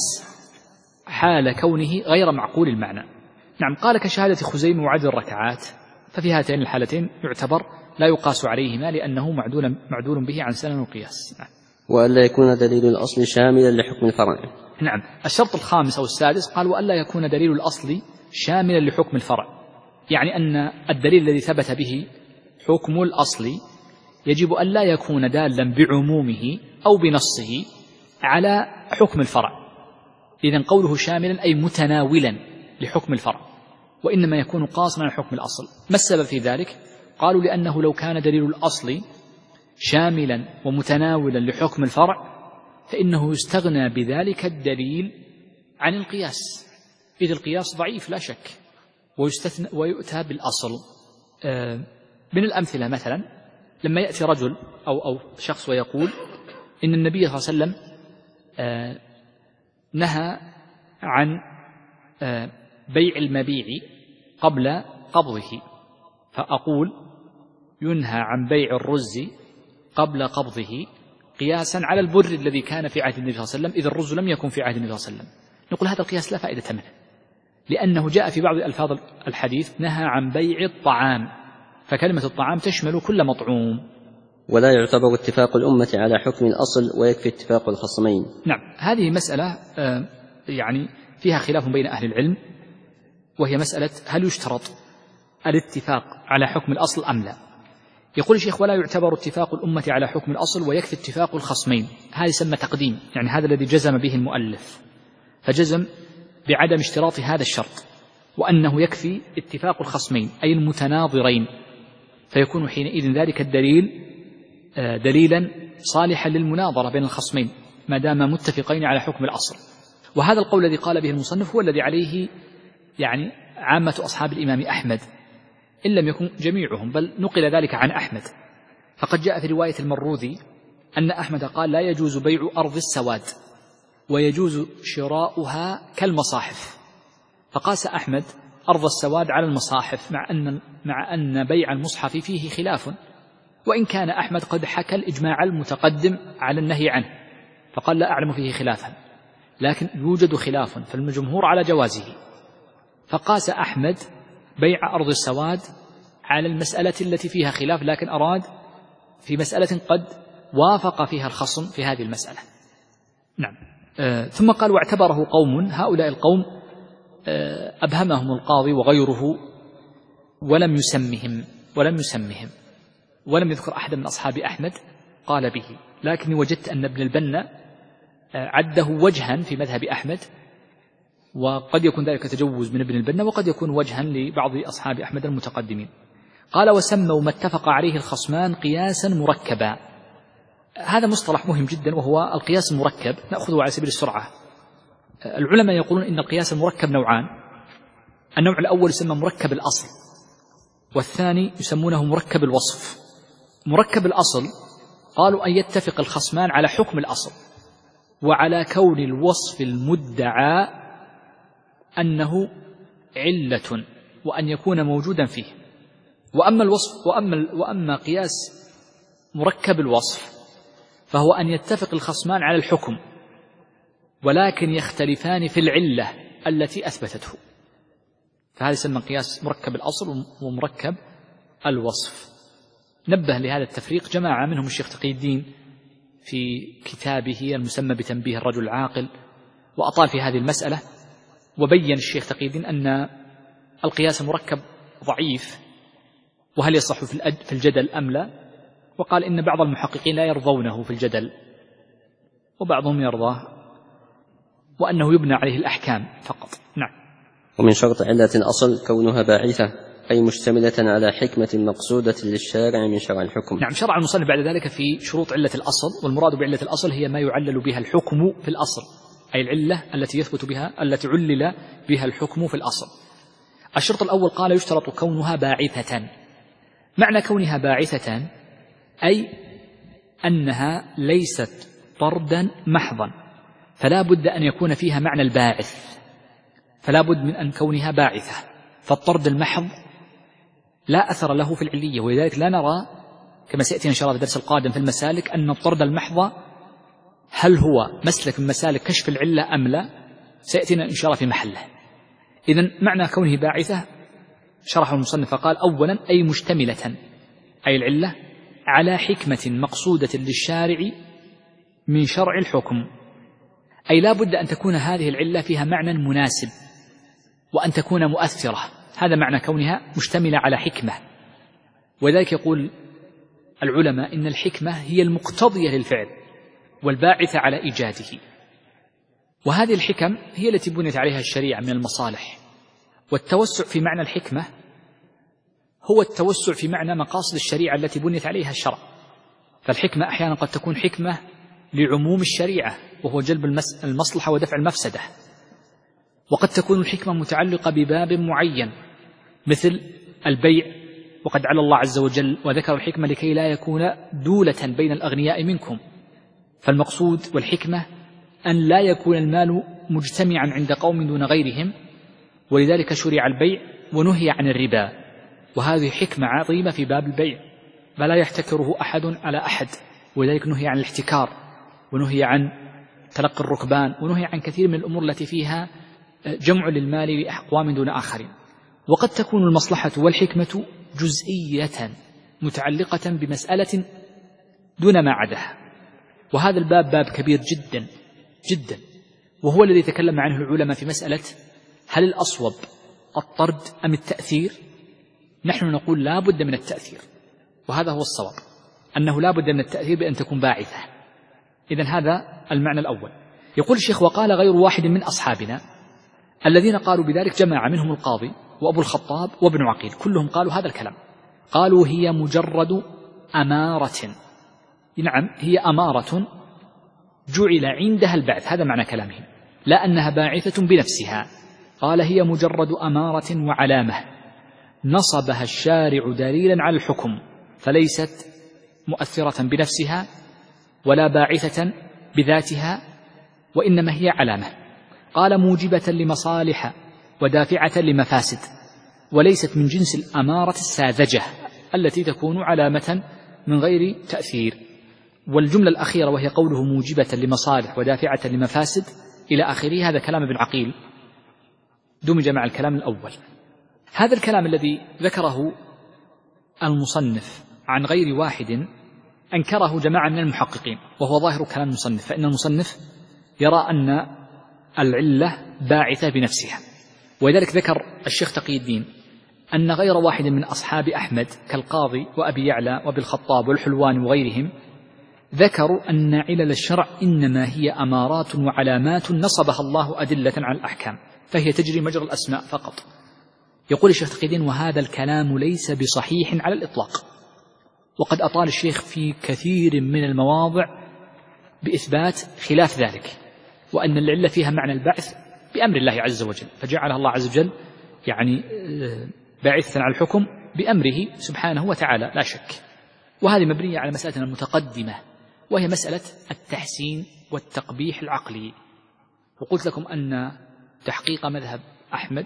حال كونه غير معقول المعنى. نعم، قال كشهادة خزيمة وعدد الركعات، ففي هاتين الحالتين يعتبر لا يقاس عليهما لأنه معدول معدول به عن سنن القياس. نعم. وألا يكون دليل الأصل شاملا لحكم الفرع. نعم. الشرط الخامس أو السادس قال وألا يكون دليل الأصل شاملا لحكم الفرع، يعني أن الدليل الذي ثبت به حكم الأصل يجب أن لا يكون دالا بعمومه أو بنصه على حكم الفرع. إذن قوله شاملا أي متناولا لحكم الفرع، وإنما يكون قاصرا على حكم الأصل. ما السبب في ذلك؟ قالوا لأنه لو كان دليل الأصل شاملا ومتناولا لحكم الفرع فإنه يستغنى بذلك الدليل عن القياس، إذ القياس ضعيف لا شك، ويستثنى ويؤتى بالأصل. من الأمثلة مثلا لما يأتي رجل أو أو شخص ويقول إن النبي صلى الله عليه وسلم نهى عن بيع المبيع قبل قبضه، فأقول ينهى عن بيع الرز قبل قبضه قياسا على البر الذي كان في عهد النبي صلى الله عليه وسلم، إذ الرز لم يكن في عهد النبي صلى الله عليه وسلم. نقول هذا القياس لا فائدة منه، لأنه جاء في بعض ألفاظ الحديث نهى عن بيع الطعام، فكلمة الطعام تشمل كل مطعوم. ولا يعتبر اتفاق الأمة على حكم الأصل ويكفي اتفاق الخصمين. نعم، هذه مسألة يعني فيها خلاف بين أهل العلم، وهي مسألة هل يشترط الاتفاق على حكم الأصل أم لا. يقول الشيخ ولا يعتبر اتفاق الأمة على حكم الأصل ويكفي اتفاق الخصمين. هذا يسمى تقديم، يعني هذا الذي جزم به المؤلف، فجزم بعدم اشتراط هذا الشرط، وأنه يكفي اتفاق الخصمين أي المتناظرين، فيكون حينئذ ذلك الدليل دليلا صالحا للمناظرة بين الخصمين ما دام متفقين على حكم الأصل. وهذا القول الذي قال به المصنف هو الذي عليه يعني عامة أصحاب الإمام أحمد، إن لم يكن جميعهم، بل نقل ذلك عن أحمد. فقد جاء في رواية المروذي أن أحمد قال: لا يجوز بيع أرض السواد ويجوز شراؤها كالمصاحف. فقاس أحمد أرض السواد على المصاحف، مع أن, مع أن بيع المصحف فيه خلاف، وإن كان أحمد قد حكى الإجماع المتقدم على النهي عنه، فقال: لا أعلم فيه خلافا، لكن يوجد خلاف فالجمهور على جوازه. فقاس أحمد بيع أرض السواد على المسألة التي فيها خلاف، لكن أراد في مسألة قد وافق فيها الخصم في هذه المسألة. نعم. آه ثم قال: واعتبره قوم، هؤلاء القوم آه أبهمهم القاضي وغيره ولم يسمهم ولم يسمهم ولم يذكر أحد من أصحاب أحمد قال به، لكني وجدت أن ابن البنا آه عده وجها في مذهب أحمد، وقد يكون ذلك تجوز من ابن البنا، وقد يكون وجها لبعض أصحاب أحمد المتقدمين. قال: وسموا ما اتفق عليه الخصمان قياسا مركبا. هذا مصطلح مهم جدا، وهو القياس المركب. نأخذه على سبيل السرعة. العلماء يقولون إن القياس المركب نوعان: النوع الأول يسمى مركب الأصل، والثاني يسمونه مركب الوصف. مركب الأصل قالوا أن يتفق الخصمان على حكم الأصل وعلى كون الوصف المدعى أنه علة وأن يكون موجودا فيه. وأما الوصف وأما وأما قياس مركب الوصف فهو أن يتفق الخصمان على الحكم، ولكن يختلفان في العلة التي أثبتته. فهذا يسمى قياس مركب الأصل ومركب الوصف. نبه لهذا التفريق جماعة منهم الشيخ تقي الدين في كتابه المسمى بتنبيه الرجل العاقل، وأطال في هذه المسألة، وبين الشيخ تقي الدين أن القياس المركب ضعيف، وهل يصح في الجدل أم لا، وقال إن بعض المحققين لا يرضونه في الجدل وبعضهم يرضاه، وأنه يبنى عليه الأحكام فقط. نعم. ومن شرط علة أصل كونها باعثة، أي مشتملة على حكمة مقصودة للشارع من شرع الحكم. نعم. شرع المصنف بعد ذلك في شروط علة الأصل، والمراد بعلة الأصل هي ما يعلل بها الحكم في الأصل، أي العلة التي يثبت بها التي علل بها الحكم في الأصل. الشرط الأول قال: يشترط كونها باعثة. معنى كونها باعثة أي أنها ليست طردا محضا، فلا بد أن يكون فيها معنى الباعث، فلا بد من أن كونها باعثة. فالطرد المحض لا أثر له في العلية، ولذلك لا نرى كما سيأتي إن شاء الله في الدرس القادم في المسالك أن الطرد المحض هل هو مسلك من مسالك كشف العلة أم لا، سيأتينا إن شاء الله في محله. إذن معنى كونه باعثة شرحه المصنف فقال: أولا أي مشتملة، أي العلة على حكمة مقصودة للشارع من شرع الحكم، أي لا بد أن تكون هذه العلة فيها معنى مناسب وأن تكون مؤثرة. هذا معنى كونها مشتملة على حكمة. وذلك يقول العلماء إن الحكمة هي المقتضية للفعل والباعثة على إيجاده، وهذه الحكم هي التي بنيت عليها الشريعة من المصالح. والتوسع في معنى الحكمة هو التوسع في معنى مقاصد الشريعة التي بنيت عليها الشرع. فالحكمة أحيانا قد تكون حكمة لعموم الشريعة وهو جلب المصلحة ودفع المفسدة، وقد تكون الحكمة متعلقة بباب معين مثل البيع، وقد على الله عز وجل وذكر الحكمة لكي لا يكون دولة بين الأغنياء منكم. فالمقصود والحكمة أن لا يكون المال مجتمعا عند قوم دون غيرهم، ولذلك شرع البيع ونهي عن الربا، وهذه حكمة عظيمة في باب البيع فلا يحتكره أحد على أحد، ولذلك نهي عن الاحتكار ونهي عن تلقي الركبان ونهي عن كثير من الأمور التي فيها جمع للمال لأقوام دون آخرين. وقد تكون المصلحة والحكمة جزئية متعلقة بمسألة دون ما عداها، وهذا الباب باب كبير جدا جدا، وهو الذي تكلم عنه العلماء في مسألة هل الأصوب الطرد أم التأثير. نحن نقول لا بد من التأثير، وهذا هو الصواب، أنه لا بد من التأثير بأن تكون باعثة. إذن هذا المعنى الأول. يقول الشيخ: وقال غير واحد من أصحابنا، الذين قالوا بذلك جماعة منهم القاضي وأبو الخطاب وابن عقيل، كلهم قالوا هذا الكلام، قالوا هي مجرد أمارة. نعم، هي أمارة جعل عندها البعث، هذا معنى كلامهم، لا أنها باعثة بنفسها. قال هي مجرد أمارة وعلامة نصبها الشارع دليلا على الحكم، فليست مؤثرة بنفسها ولا باعثة بذاتها، وإنما هي علامة. قال موجبة لمصالح ودافعة لمفاسد، وليست من جنس الأمارة الساذجة التي تكون علامة من غير تأثير. والجملة الأخيرة وهي قوله موجبة لمصالح ودافعة لمفاسد إلى آخره، هذا كلام ابن عقيل دمج مع الكلام الأول. هذا الكلام الذي ذكره المصنف عن غير واحد أنكره جماعة من المحققين، وهو ظاهر كلام المصنف، فإن المصنف يرى أن العلة باعثة بنفسها. ولذلك ذكر الشيخ تقي الدين أن غير واحد من أصحاب أحمد كالقاضي وأبي يعلى وأبي الخطاب والحلواني وغيرهم ذكروا أن علل الشرع إنما هي أمارات وعلامات نصبها الله أدلة على الأحكام، فهي تجري مجرى الأسماء فقط. يقول الشيخ تقي الدين: وهذا الكلام ليس بصحيح على الإطلاق، وقد أطال الشيخ في كثير من المواضع بإثبات خلاف ذلك، وأن العلة فيها معنى البعث بأمر الله عز وجل، فجعلها الله عز وجل يعني باعثا على الحكم بأمره سبحانه وتعالى لا شك. وهذه مبنية على مسألة المتقدمة، وهي مسألة التحسين والتقبيح العقلي. وقلت لكم أن تحقيق مذهب أحمد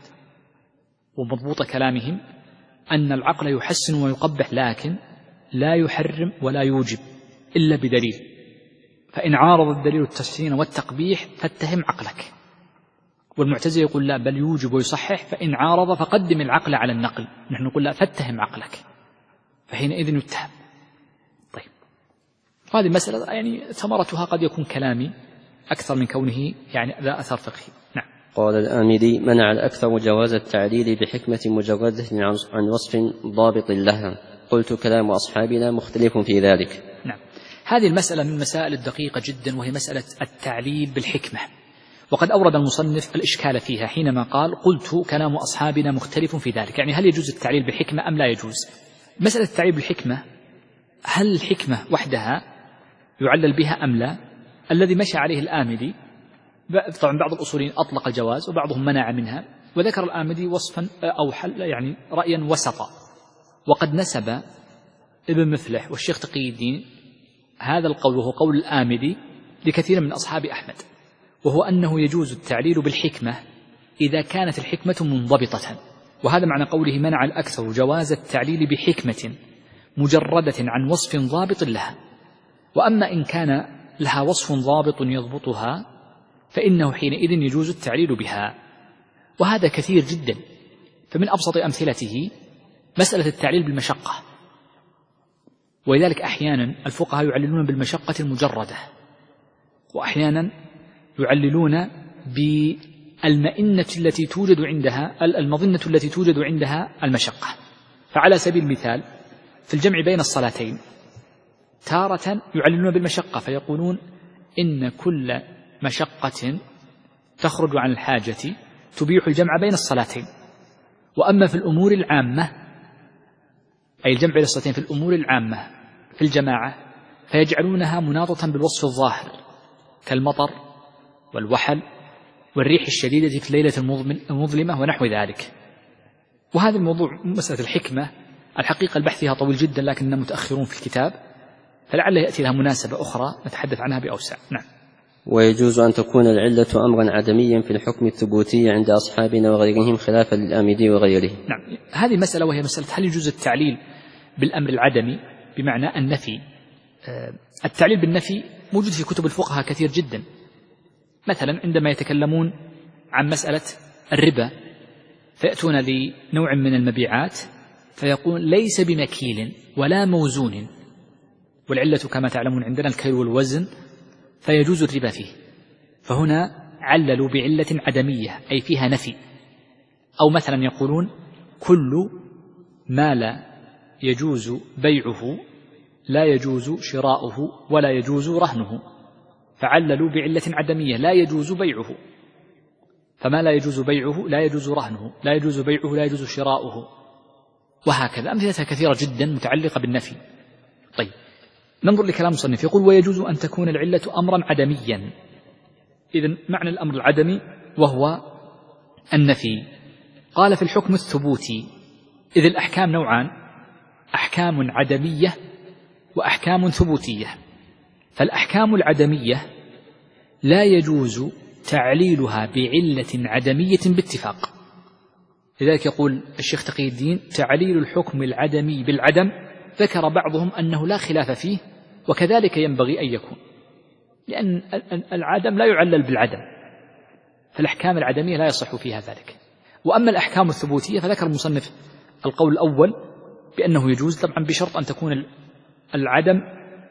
ومضبوط كلامهم أن العقل يحسن ويقبح، لكن لا يحرم ولا يوجب إلا بدليل، فإن عارض الدليل التحسين والتقبيح فاتهم عقلك. والمعتزلة يقول لا، بل يوجب ويصحح، فإن عارض فقدم العقل على النقل. نحن نقول لا، فاتهم عقلك، فحينئذ يتهم. طيب، هذه المسألة يعني ثمرتها قد يكون كلامي أكثر من كونه يعني ذا أثر فقهي. نعم. قال الآمدي: منع الأكثر جواز التعديل بحكمة مجردة عن وصف ضابط لها. قلت: كلام أصحابنا مختلف في ذلك. نعم، هذه المسألة من مسائل الدقيقة جدا، وهي مسألة التعليل بالحكمة، وقد أورد المصنف الإشكال فيها حينما قال: قلت كلام أصحابنا مختلف في ذلك، يعني هل يجوز التعليل بالحكمة أم لا يجوز؟ مسألة التعليل بالحكمة، هل الحكمة وحدها يعلل بها أم لا؟ الذي مشى عليه الآمدي، طبعا بعض الأصوليين أطلق الجواز وبعضهم منع منها، وذكر الآمدي وصفا أو حل يعني رأيا وسطا. وقد نسب ابن مفلح والشيخ تقي الدين هذا القول، وهو قول الآمدي، لكثير من أصحاب أحمد، وهو أنه يجوز التعليل بالحكمة إذا كانت الحكمة منضبطة. وهذا معنى قوله: منع الأكثر جواز التعليل بحكمة مجردة عن وصف ضابط لها. وأما إن كان لها وصف ضابط يضبطها فإنه حينئذ يجوز التعليل بها، وهذا كثير جدا. فمن أبسط أمثلته مسألة التعليل بالمشقة، ولذلك أحيانا الفقهاء يعللون بالمشقة المجردة، وأحيانا يعللون بالمئنة التي توجد عندها المظنة التي توجد عندها المشقة. فعلى سبيل المثال في الجمع بين الصلاتين تارة يعللون بالمشقة، فيقولون إن كل مشقة تخرج عن الحاجة تبيح الجمع بين الصلاتين. وأما في الأمور العامة، أي الجمع بين الصلاتين في الأمور العامة في الجماعة، فيجعلونها مناطة بالوصف الظاهر كالمطر والوحل والريح الشديدة في الليلة المظلمة ونحو ذلك. وهذا الموضوع مسألة الحكمة الحقيقة البحث فيها طويل جدا، لكننا متأخرون في الكتاب، فلعل يأتي لها مناسبة أخرى نتحدث عنها بأوسع. نعم. ويجوز أن تكون العلة أمرا عدميا في الحكم الثبوتي عند أصحابنا وغيرهم خلافا للآمدي وغيره. نعم، هذه مسألة، وهي مسألة هل يجوز التعليل بالأمر العدمي بمعنى النفي. التعليل بالنفي موجود في كتب الفقهاء كثير جدا. مثلا عندما يتكلمون عن مسألة الربا فيأتون لنوع من المبيعات فيقول ليس بمكيل ولا موزون، والعلة كما تعلمون عندنا الكيل والوزن، فيجوز الربا فيه. فهنا عللوا بعلة عدمية أي فيها نفي. أو مثلا يقولون كل ما لا يجوز بيعه لا يجوز شراؤه ولا يجوز رهنه، فعللوا بعلة عدمية لا يجوز بيعه، فما لا يجوز بيعه لا يجوز رهنه، لا يجوز بيعه لا يجوز شراؤه، وهكذا أمثلة كثيرة جدا متعلقة بالنفي. طيب، ننظر لكلام المصنف، يقول ويجوز أن تكون العلة أمرا عدميا. إذن معنى الأمر العدمي وهو النفي. قال في الحكم الثبوتي، إذ الأحكام نوعان: أحكام عدمية وأحكام ثبوتية. فالأحكام العدمية لا يجوز تعليلها بعلة عدمية باتفاق، لذلك يقول الشيخ تقي الدين: تعليل الحكم العدمي بالعدم ذكر بعضهم أنه لا خلاف فيه، وكذلك ينبغي أن يكون، لأن العدم لا يعلل بالعدم، فالأحكام العدمية لا يصح فيها ذلك. وأما الأحكام الثبوتية فذكر المصنف القول الأول بأنه يجوز، طبعا بشرط أن تكون العدم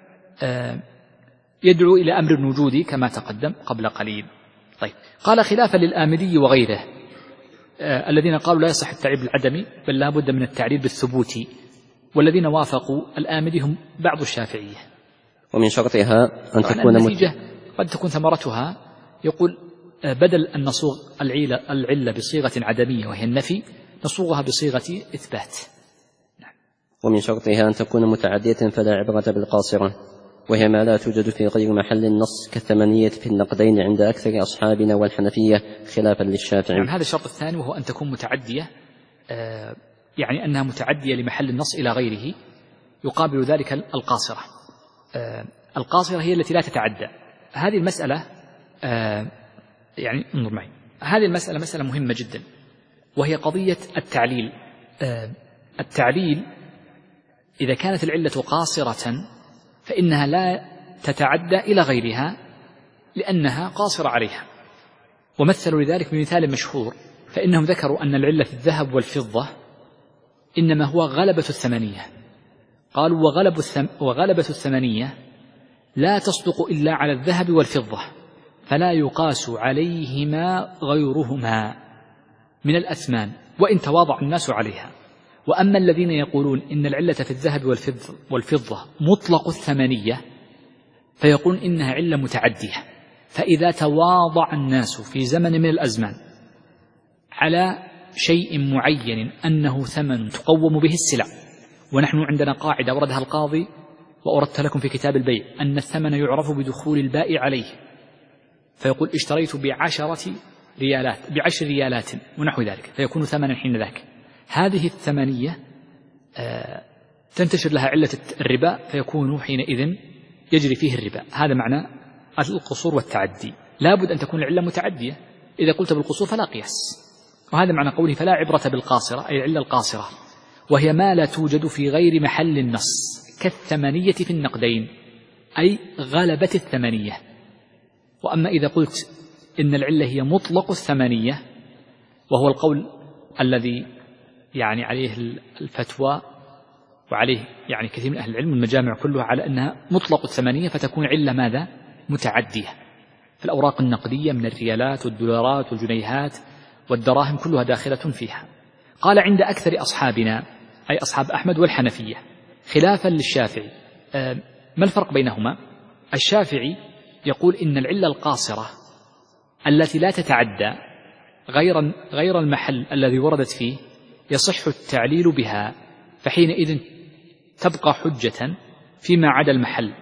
يدعو إلى أمر وجودي كما تقدم قبل قليل. طيب، قال: خلافا للآمدي وغيره آه الذين قالوا لا يصح التعليل بالعدمي بل لا بد من التعليل بالثبوتي، والذين وافقوا الآمدي هم بعض الشافعية. ومن شرطها أن تكون النتيجة قد تكون ثمرتها، يقول آه بدل أن نصوغ العلة, العلة بصيغة عدمية وهي النفي نصوغها بصيغة إثبات. نعم. ومن شرطها أن تكون متعدية فلا عبرة بالقاصرة، وهي ما لا توجد في غير محل النص كالثمانية في النقدين عند أكثر أصحابنا والحنفية خلافا للشافعي. يعني هذا الشرط الثاني، وهو أن تكون متعدية، آه يعني أنها متعدية لمحل النص إلى غيره. يقابل ذلك القاصرة. آه القاصرة هي التي لا تتعدى. هذه المسألة آه يعني انظر معي، هذه المسألة مسألة مهمة جدا، وهي قضية التعليل. آه التعليل إذا كانت العلة قاصرة فإنها لا تتعدى إلى غيرها لأنها قاصرة عليها. ومثلوا لذلك بمثال مشهور، فإنهم ذكروا أن العلة في الذهب والفضة إنما هو غلبة الثمنية. قالوا: وغلب الثم وغلبة الثمنية لا تصدق إلا على الذهب والفضة، فلا يقاس عليهما غيرهما من الأثمان وإن تواضع الناس عليها. وأما الذين يقولون إن العلة في الذهب والفضة مطلق الثمنية فيقولون إنها علة متعدية، فإذا تواضع الناس في زمن من الأزمان على شيء معين أنه ثمن تقوم به السلع، ونحن عندنا قاعدة وردها القاضي وأردت لكم في كتاب البيع أن الثمن يعرف بدخول البائع عليه، فيقول: اشتريت بعشرة ريالات بعشر ريالات ونحو ذلك، فيكون ثمنا حين ذاك. هذه الثمنية آه تنتشر لها علة الربا، فيكون حينئذ يجري فيه الربا. هذا معنى القصور والتعدي. لا بد أن تكون العلة متعدية. إذا قلت بالقصور فلا قياس. وهذا معنى قوله: فلا عبرة بالقاصرة، أي العلة القاصرة، وهي ما لا توجد في غير محل النص كالثمنية في النقدين، أي غلبة الثمنية. وأما إذا قلت إن العلة هي مطلق الثمنية، وهو القول الذي يعني عليه الفتوى وعليه يعني كثير من أهل العلم والمجامع كلها على أنها مطلق الثمنية، فتكون علة ماذا؟ متعدية. في الأوراق النقدية من الريالات والدولارات والجنيهات والدراهم كلها داخلة فيها. قال: عند أكثر أصحابنا، أي أصحاب أحمد والحنفية، خلافا للشافعي. آه ما الفرق بينهما؟ الشافعي يقول إن العلة القاصرة التي لا تتعدى غير غير المحل الذي وردت فيه يصح التعليل بها، فحينئذ تبقى حجة فيما عدا المحل.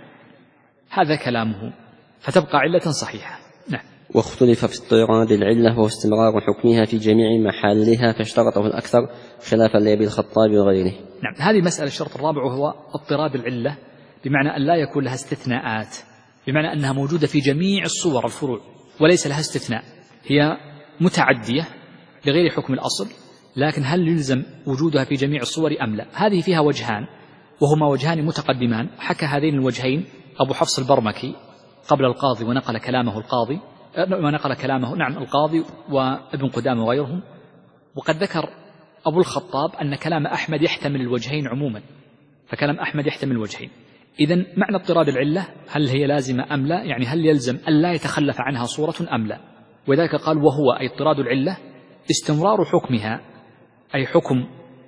هذا كلامه، فتبقى علة صحيحة. نعم. واختلف في اضطراد العلة وهو استمرار حكمها في جميع محلها، فاشترطه الأكثر خلافا لأبي الخطاب وغيره. نعم، هذه مسألة. الشرط الرابع وهو اضطراد العلة، بمعنى أن لا يكون لها استثناءات، بمعنى أنها موجودة في جميع الصور الفروع وليس لها استثناء. هي متعدية لغير حكم الأصل، لكن هل يلزم وجودها في جميع الصور أم لا؟ هذه فيها وجهان، وهما وجهان متقدمان. حكى هذين الوجهين أبو حفص البرمكي قبل القاضي، ونقل كلامه القاضي ونقل كلامه نعم القاضي وابن قدامة وغيرهم. وقد ذكر أبو الخطاب أن كلام أحمد يحتمل الوجهين عموما، فكلام أحمد يحتمل الوجهين. إذن معنى اضطراد العلة هل هي لازمة أم لا؟ يعني هل يلزم أن لا يتخلف عنها صورة أم لا؟ وذلك قال: وهو أي اضطراد العلة استمرار حكمها، أي حكم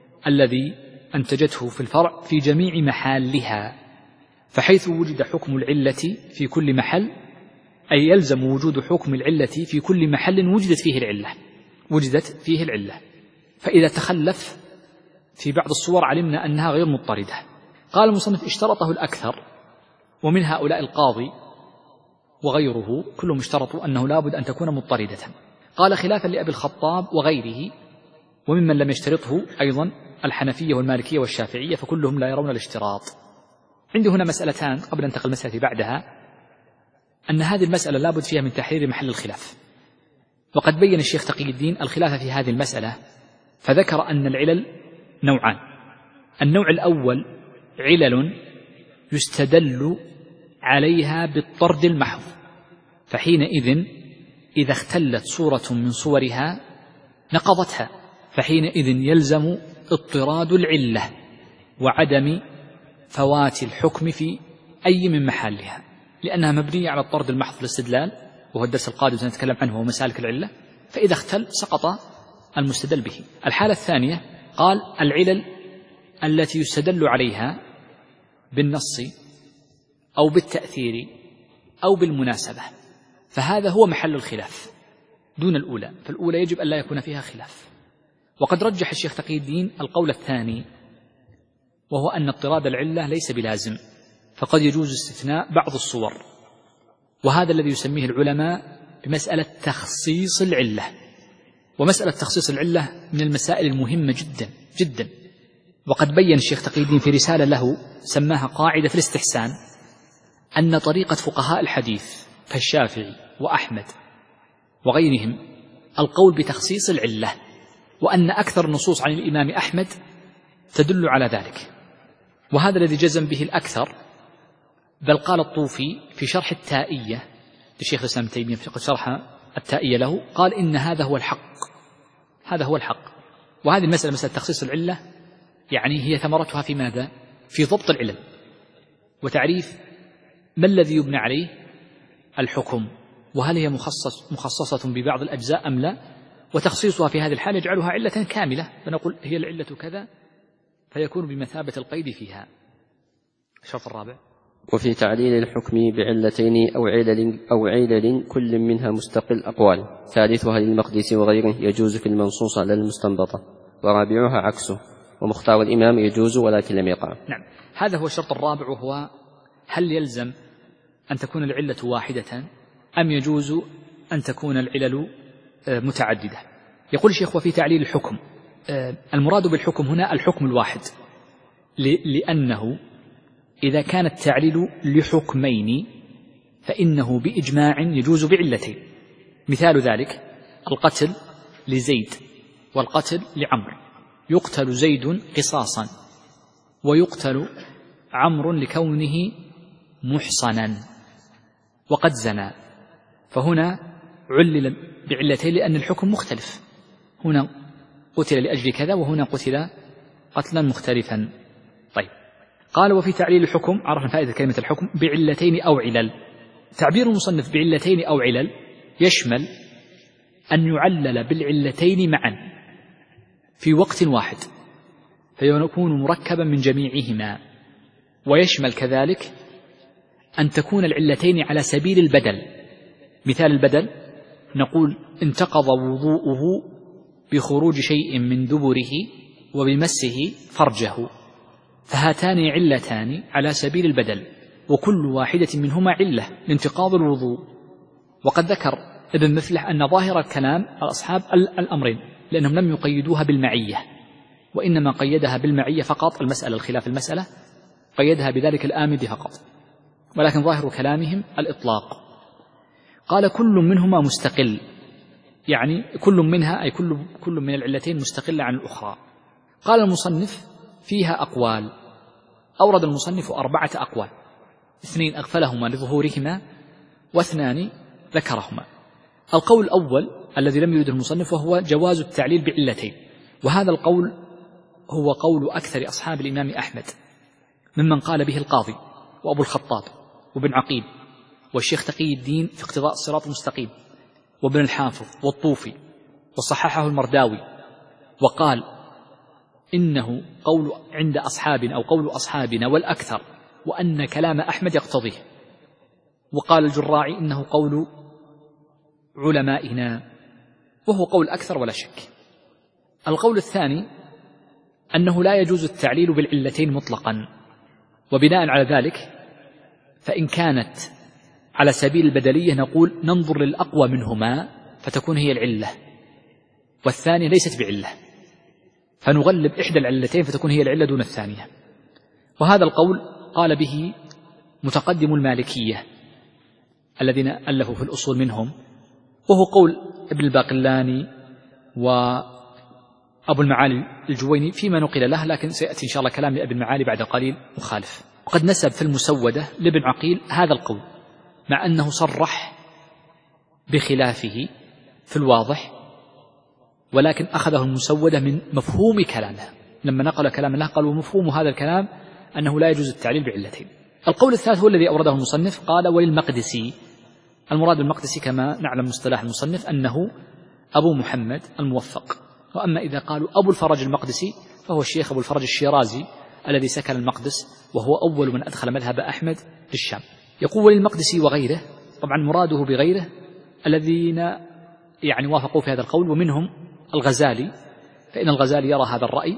الذي أنتجته في الفرع في جميع محلها، فحيث وجد حكم العلة في كل محل، أي يلزم وجود حكم العلة في كل محل وجدت فيه العلة وجدت فيه العلة فإذا تخلف في بعض الصور علمنا أنها غير مضطردة. قال المصنف: اشترطه الأكثر، ومن هؤلاء القاضي وغيره كلهم اشترطوا أنه لابد أن تكون مضطردة. قال: خلافا لأبي الخطاب وغيره، وممن لم يشترطه أيضا الحنفية والمالكية والشافعية فكلهم لا يرون الاشتراط. عندي هنا مسألتان قبل أن ننتقل المسألة بعدها، أن هذه المسألة لابد فيها من تحرير محل الخلاف، وقد بين الشيخ تقي الدين الخلاف في هذه المسألة فذكر أن العلل نوعان. النوع الأول علل يستدل عليها بالطرد المحض، فحينئذ إذا اختلت صورة من صورها نقضتها، فحينئذ يلزم اضطراد العلة وعدم فوات الحكم في أي من محلها، لأنها مبنية على الطرد المحض في الاستدلال، وهو الدرس القادم سنتكلم عنه ومسالك العلة، فإذا اختل سقط المستدل به. الحالة الثانية قال العلل التي يستدل عليها بالنص أو بالتأثير أو بالمناسبة، فهذا هو محل الخلاف دون الأولى، فالأولى يجب أن لا يكون فيها خلاف. وقد رجح الشيخ تقي الدين القول الثاني، وهو أن اضطراد العلة ليس بلازم، فقد يجوز استثناء بعض الصور، وهذا الذي يسميه العلماء بمسألة تخصيص العلة. ومسألة تخصيص العلة من المسائل المهمة جدا جدا، وقد بين الشيخ تقي الدين في رسالة له سماها قاعدة الاستحسان أن طريقة فقهاء الحديث كالشافعي وأحمد وغيرهم القول بتخصيص العلة، وأن أكثر النصوص عن الإمام أحمد تدل على ذلك، وهذا الذي جزم به الأكثر. بل قال الطوفي في شرح التائية لشيخ الإسلام ابن تيمية في شرح التائية له، قال إن هذا هو الحق، هذا هو الحق. وهذه المسألة مسألة تخصيص العلة يعني هي ثمرتها في ماذا؟ في ضبط العلل وتعريف ما الذي يبنى عليه الحكم، وهل هي مخصص مخصصة ببعض الأجزاء أم لا، وتخصيصها في هذه الحالة يجعلها علة كاملة، فنقول هي العلة كذا، فيكون بمثابة القيد فيها. الشرط الرابع وفي تعليل الحكم بعلتين أو علل أو علل كل منها مستقل أقوال، ثالثها للمقدس وغيره يجوز في المنصوصة لا المستنبطة، ورابعها عكسه، ومختار الإمام يجوز ولكن لم يقع. نعم، هذا هو الشرط الرابع، وهو هل يلزم أن تكون العلة واحدة أم يجوز أن تكون العلل متعددة. يقول الشيخ وفي تعليل الحكم، المراد بالحكم هنا الحكم الواحد، لأنه إذا كان التعليل لحكمين فإنه بإجماع يجوز بعلتين. مثال ذلك القتل لزيد والقتل لعمر، يقتل زيد قصاصا ويقتل عمرو لكونه محصنا وقد زنى، فهنا علل بعلتين لأن الحكم مختلف، هنا قتل لأجل كذا وهنا قتل قتلا مختلفا. طيب، قال وفي تعليل الحكم، عرفنا فائدة كلمة الحكم، بعلتين أو علل. تعبير المصنف بعلتين أو علل يشمل أن يعلل بالعلتين معا في وقت واحد فيكون مركبا من جميعهما، ويشمل كذلك أن تكون العلتين على سبيل البدل. مثال البدل نقول انتقض وضوءه بخروج شيء من دبره وبمسه فرجه، فهاتان علتان على سبيل البدل، وكل واحدة منهما علة لانتقاض الوضوء. وقد ذكر ابن مفلح أن ظاهر الكلام أصحاب الأمرين لأنهم لم يقيدوها بالمعية، وإنما قيدها بالمعية فقط، المسألة الخلاف المسألة قيدها بذلك الآمد فقط، ولكن ظاهر كلامهم الإطلاق. قال كل منهما مستقل، يعني كل منها أي كل, كل من العلتين مستقلة عن الأخرى. قال المصنف فيها أقوال، أورد المصنف أربعة أقوال، اثنين أغفلهما لظهورهما واثنان ذكرهما. القول الأول الذي لم يرده المصنف وهو جواز التعليل بعلتين، وهذا القول هو قول أكثر أصحاب الإمام أحمد، ممن قال به القاضي وأبو الخطاب وابن عقيل والشيخ تقي الدين في اقتضاء الصراط المستقيم وابن الحافظ والطوفي، وصححه المرداوي وقال إنه قول عند أصحابنا أو قول أصحابنا والأكثر، وأن كلام أحمد يقتضيه. وقال الجراعي إنه قول علمائنا، وهو قول أكثر ولا شك. القول الثاني أنه لا يجوز التعليل بالعلتين مطلقا، وبناء على ذلك فإن كانت على سبيل البدلية نقول ننظر للأقوى منهما فتكون هي العلة، والثانية ليست بعلة، فنغلب إحدى العلتين فتكون هي العلة دون الثانية. وهذا القول قال به متقدم المالكية الذين ألفوا في الأصول منهم، وهو قول ابن الباقلاني وأبو المعالي الجويني فيما نقل له، لكن سيأتي إن شاء الله كلام لأبي المعالي بعد قليل مخالف. وقد نسب في المسودة لابن عقيل هذا القول مع أنه صرح بخلافه في الواضح، ولكن أخذه المسودة من مفهوم كلامه. لما نقل كلام الله قال ومفهوم هذا الكلام أنه لا يجوز التعليل بعلتين. القول الثالث هو الذي أورده المصنف، قال وللمقدسي. المراد بالمقدسي كما نعلم مصطلح المصنف أنه أبو محمد الموفق. وأما إذا قالوا أبو الفرج المقدسي فهو الشيخ أبو الفرج الشيرازي الذي سكن المقدس، وهو أول من أدخل مذهب أحمد للشام. يقول وللمقدسي وغيره، طبعا مراده بغيره الذين يعني وافقوا في هذا القول، ومنهم الغزالي، فإن الغزالي يرى هذا الرأي،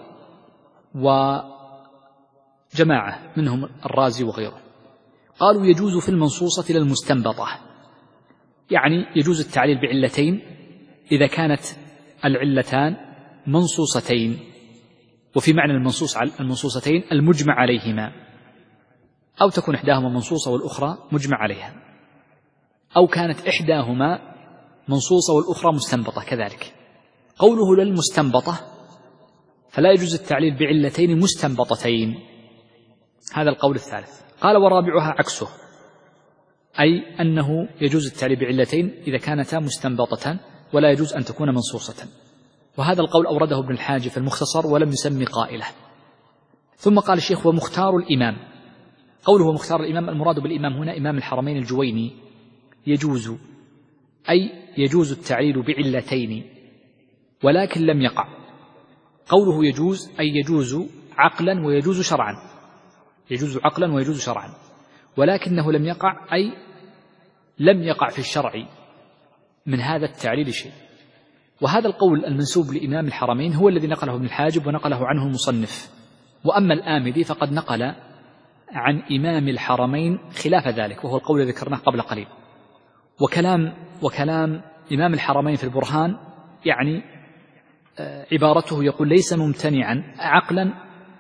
وجماعة منهم الرازي وغيره. قالوا يجوز في المنصوصة للمستنبطة، يعني يجوز التعليل بعلتين إذا كانت العلتان منصوصتين، وفي معنى المنصوص على المنصوصتين المجمع عليهما، أو تكون إحداهما منصوصة والأخرى مجمع عليها، أو كانت إحداهما منصوصة والأخرى مستنبطة كذلك. قوله للمستنبطة فلا يجوز التعليل بعلتين مستنبطتين، هذا القول الثالث. قال ورابعها عكسه، أي أنه يجوز التعليل بعلتين إذا كانتا مستنبطة ولا يجوز أن تكون منصوصة. وهذا القول أورده ابن الحاج في المختصر ولم يسمي قائله. ثم قال الشيخ ومختار الإمام. قوله مختار الإمام المراد بالإمام هنا إمام الحرمين الجويني. يجوز أي يجوز التعليل بعلتين ولكن لم يقع. قوله يجوز أي يجوز عقلا ويجوز شرعا، يجوز عقلا ويجوز شرعا، ولكنه لم يقع أي لم يقع في الشرع من هذا التعليل شيء. وهذا القول المنسوب لإمام الحرمين هو الذي نقله ابن الحاجب ونقله عنه المصنف. وأما الآمدي فقد نقل عن إمام الحرمين خلاف ذلك، وهو القول الذي ذكرناه قبل قليل. وكلام وكلام إمام الحرمين في البرهان يعني عبارته يقول ليس ممتنعا عقلا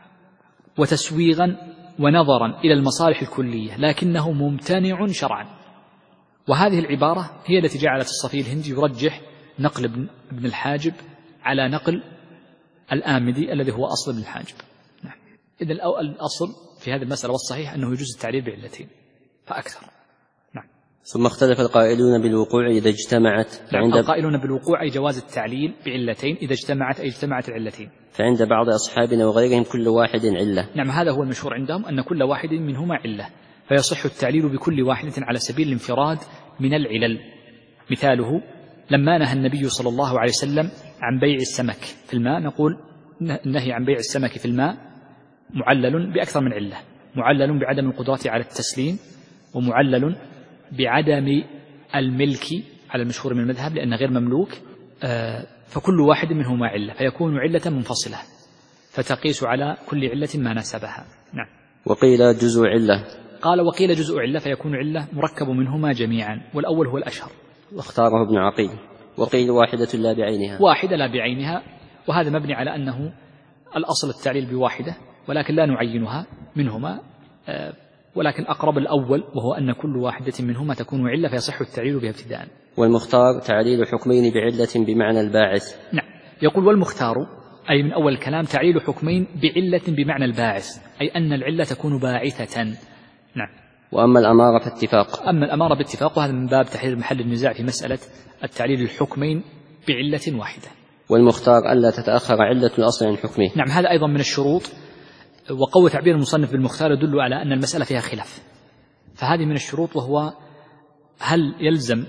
وتسويغا ونظرا إلى المصالح الكلية، لكنه ممتنع شرعا. وهذه العبارة هي التي جعلت الصفي الهندي يرجح نقل ابن الحاجب على نقل الآمدي الذي هو أصل ابن الحاجب. نعم. إذن الأصل في هذه المسألة والصحيح أنه يجوز التعليل بعلتين فأكثر. نعم. ثم اختلف القائلون بالوقوع إذا اجتمعت، فعند القائلون بالوقوع أي جواز التعليل بعلتين إذا اجتمعت أي اجتمعت العلتين. فعند بعض أصحابنا وغيرهم كل واحد علة. نعم، هذا هو المشهور عندهم أن كل واحد منهما علة، فيصح التعليل بكل واحدة على سبيل الانفراد من العلل. مثاله لما نهى النبي صلى الله عليه وسلم عن بيع السمك في الماء، نقول النهي عن بيع السمك في الماء معلل بأكثر من علة، معلل بعدم القدرة على التسليم، ومعلل بعدم الملك على المشهور من المذهب لأنه غير مملوك. فكل واحد منهما علة، فيكون علة منفصلة فتقيس على كل علة ما ناسبها. نعم. وقيل جزء علة. قال وقيل جزء علة فيكون علة مركب منهما جميعا، والأول هو الأشهر. واختاره ابن عقيل. وقيل واحدة لا بعينها. واحدة لا بعينها، وهذا مبني على أنه الأصل التعليل بواحدة ولكن لا نعينها منهما، ولكن أقرب الأول وهو أن كل واحدة منهما تكون علة فيصح التعليل بها ابتداء. والمختار تعليل حكمين بعلة بمعنى الباعث. نعم. يقول والمختار أي من أول الكلام تعليل حكمين بعلة بمعنى الباعث، أي أن العلة تكون باعثة. نعم. وأما الأمارة فاتفاق. أما الأمارة باتفاق، وهذا من باب تحرير محل النزاع في مسألة التعليل الحكمين بعلة واحدة. والمختار ألا تتأخر علة الأصل عن حكمه. نعم، هذا أيضا من الشروط. وقوة تعبير المصنف بالمختار يدل على أن المسألة فيها خلاف، فهذه من الشروط، وهو هل يلزم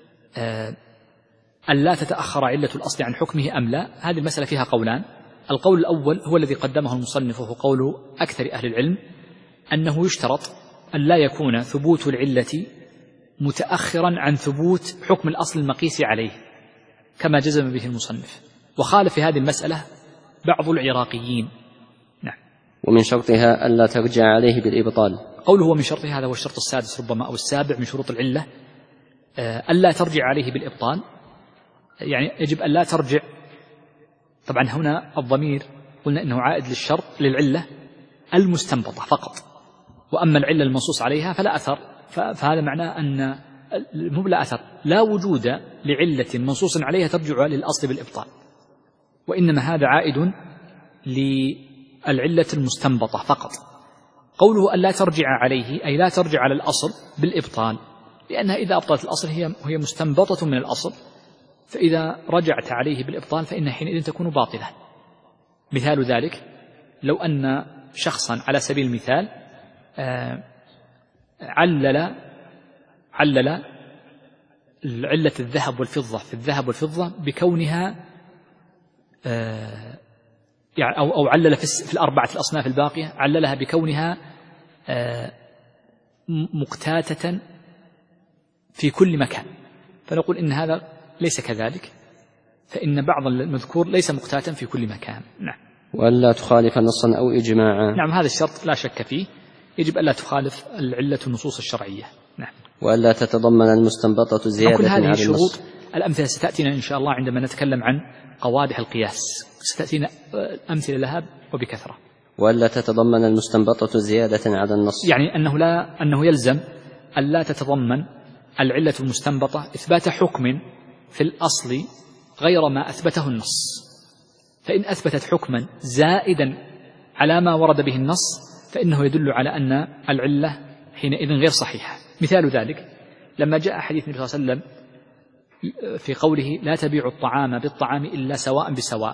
أن لا تتأخر علة الأصل عن حكمه أم لا. هذه المسألة فيها قولان. القول الأول هو الذي قدمه المصنف وهو قول أكثر أهل العلم، أنه يشترط أن لا يكون ثبوت العلة متأخرا عن ثبوت حكم الأصل المقيس عليه كما جزم به المصنف. وخالف في هذه المسألة بعض العراقيين. نعم. ومن شرطها ألا ترجع عليه بالإبطال. قوله هو من شرطها هذا هو الشرط السادس ربما أو السابع من شروط العلة، ألا ترجع عليه بالإبطال، يعني يجب ألا ترجع. طبعا هنا الضمير قلنا إنه عائد للشرط للعلة المستنبطة فقط، وأما العلة المنصوص عليها فلا أثر. فهذا معناه أن مو لا أثر، لا وجود لعلة منصوص عليها ترجع للأصل بالإبطال، وإنما هذا عائد للعلة المستنبطة فقط. قوله أن لا ترجع عليه أي لا ترجع على الأصل بالإبطال، لأنها إذا أبطلت الأصل هي هي مستنبطة من الأصل، فإذا رجعت عليه بالإبطال فإنها حينئذ تكون باطلة. مثال ذلك لو أن شخصا على سبيل المثال علل علل علة الذهب والفضة في الذهب والفضة بكونها يعني أو أو علل في الأربعة الأصناف الباقية عللها بكونها مقتاتة في كل مكان، فنقول إن هذا ليس كذلك، فإن بعض المذكور ليس مقتاتا في كل مكان. نعم. وألا تخالف نصا أو إجماعا. نعم، هذا الشرط لا شك فيه، يجب ألا تخالف العلة النصوص الشرعية. نعم. وألا تتضمن المستنبطة زيادة كل هذه على الشروط. الأمثلة ستأتينا إن شاء الله عندما نتكلم عن قوادح القياس، ستأتينا أمثلة لها وبكثرة. وألا تتضمن المستنبطة زيادة على النص، يعني أنه لا أنه يلزم ألا تتضمن العلة المستنبطة إثبات حكم في الأصل غير ما أثبته النص، فإن أثبتت حكما زائدا على ما ورد به النص فإنه يدل على أن العلة حينئذ غير صحيحة. مثال ذلك لما جاء حديث النبي صلى الله عليه وسلم في قوله لا تبيع الطعام بالطعام إلا سواء بسواء،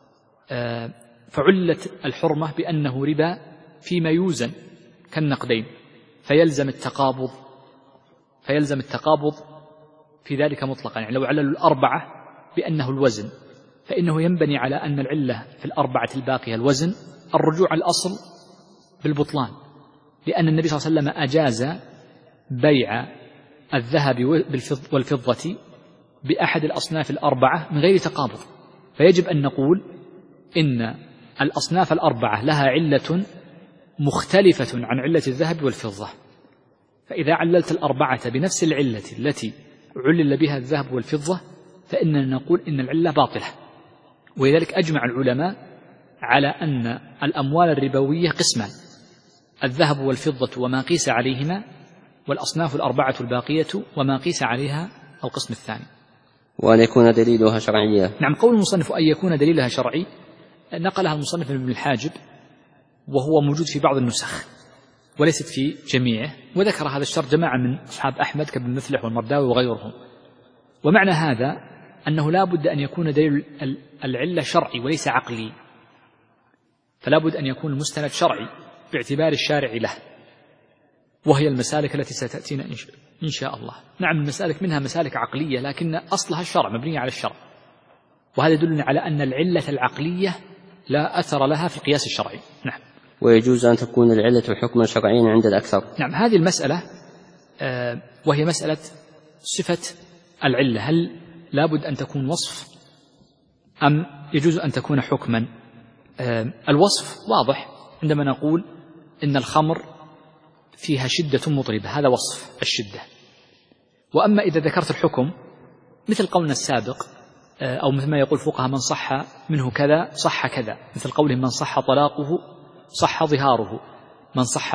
فعلت الحرمة بأنه ربا فيما يوزن كالنقدين، فيلزم التقابض فيلزم التقابض في ذلك مطلقا. يعني لو عللوا الأربعة بأنه الوزن فإنه ينبني على أن العلة في الأربعة الباقية الوزن، الرجوع على الأصل بالبطلان، لأن النبي صلى الله عليه وسلم أجاز بيع الذهب والفضة بأحد الأصناف الأربعة من غير تقابض، فيجب أن نقول إن الأصناف الأربعة لها علة مختلفة عن علة الذهب والفضة، فإذا عللت الأربعة بنفس العلة التي علل بها الذهب والفضة فإننا نقول إن العلة باطلة. ولذلك أجمع العلماء على أن الأموال الربوية قسمان: الذهب والفضة وما قيس عليهما، والأصناف الأربعة الباقية وما قيس عليها القسم الثاني. وأن يكون دليلها شرعية. نعم، قول المصنف أن يكون دليلها شرعي نقلها المصنف من ابن الحاجب، وهو موجود في بعض النسخ وليست في جميعه، وذكر هذا الشرط جماعة من أصحاب أحمد كابن مفلح والمرداوي وغيرهم. ومعنى هذا أنه لا بد أن يكون دليل العلة شرعي وليس عقلي، فلا بد أن يكون المستند شرعي باعتبار الشارع له، وهي المسالك التي ستأتينا إن شاء الله. نعم، المسالك منها مسالك عقلية لكن أصلها الشرع، مبنية على الشرع، وهذا يدلنا على أن العلة العقلية لا أثر لها في القياس الشرعي. نعم. ويجوز أن تكون العلة حكما شرعيا عند الأكثر. نعم، هذه المسألة آه وهي مسألة صفة العلة، هل لابد أن تكون وصف أم يجوز أن تكون حكما؟ آه الوصف واضح عندما نقول إن الخمر فيها شدة مطربة، هذا وصف الشدة. وأما إذا ذكرت الحكم مثل قولنا السابق آه أو مثل ما يقول فقهاء من صح منه كذا صح كذا، مثل قولهم من صح طلاقه صح ظهاره، من صح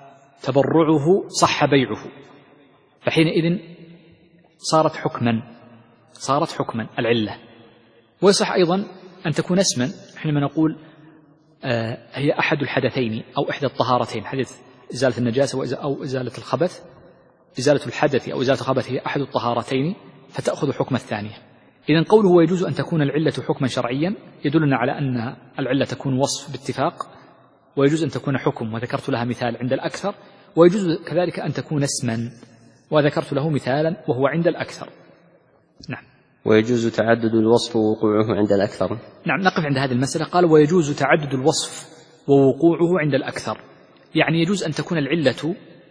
تبرعه صح بيعه، فحينئذ صارت حكما صارت حكما العلة. ويصح أيضا أن تكون اسما حينما نقول آه هي أحد الحدثين أو إحدى الطهارتين، حدث إزالة النجاسة أو إزالة الخبث، إزالة الحدث أو إزالة الخبث هي أحد الطهارتين فتأخذ حكم الثانية. إذن قوله ويجوز أن تكون العلة حكما شرعيا يدلنا على أن العلة تكون وصف باتفاق، ويجوز أن تكون حكم وذكرت لها مثال عند الأكثر، ويجوز كذلك أن تكون اسما وذكرت له مثالا وهو عند الأكثر. نعم. ويجوز تعدد الوصف ووقوعه عند الأكثر. نعم، نقف عند هذه المسألة. قال ويجوز تعدد الوصف ووقوعه عند الأكثر، يعني يجوز أن تكون العلة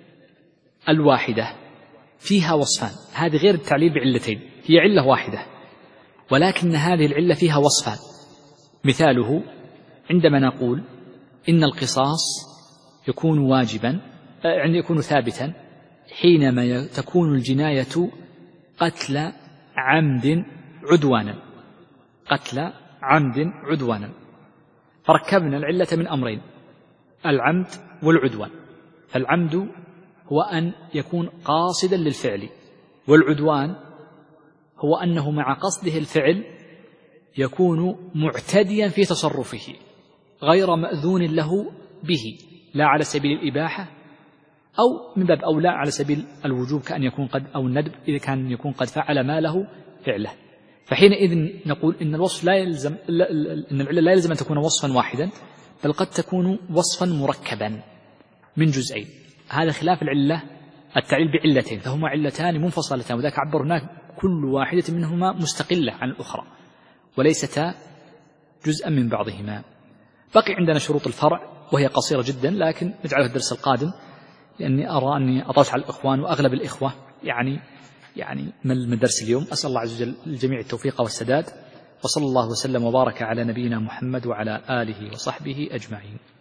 الواحدة فيها وصفان، هذه غير التعليل بعلتين، هي علة واحدة ولكن هذه العلة فيها وصفان. مثاله عندما نقول إن القصاص يكون واجبا يعني يكون ثابتا حينما تكون الجناية قتل عمد عدوانا قتل عمد عدوانا فركبنا العلة من أمرين: العمد والعدوان. فالعمد هو أن يكون قاصدا للفعل، والعدوان هو أنه مع قصده الفعل يكون معتديا في تصرفه غير مأذون له به، لا على سبيل الإباحة أو من باب أولى على سبيل الوجوب كأن يكون قد أو الندب إذا كان يكون قد فعل ما له فعله. فحينئذ نقول إن الوصف لا يلزم إن العلة لا يلزم أن تكون وصفا واحدا، بل قد تكون وصفا مركبا من جزئين. هذا خلاف العلة التعليل بعلتين، فهما علتان منفصلتان، وذاك عبر هناك كل واحدة منهما مستقلة عن الأخرى وليستا جزءا من بعضهما. بقي عندنا شروط الفرع وهي قصيرة جدا، لكن نجعلها الدرس القادم، لأني أرى أني أطلت على الإخوان وأغلب الإخوة يعني يعني من درس اليوم. أسأل الله عز وجل للجميع التوفيق والسداد، وصلى الله وسلم وبارك على نبينا محمد وعلى آله وصحبه أجمعين.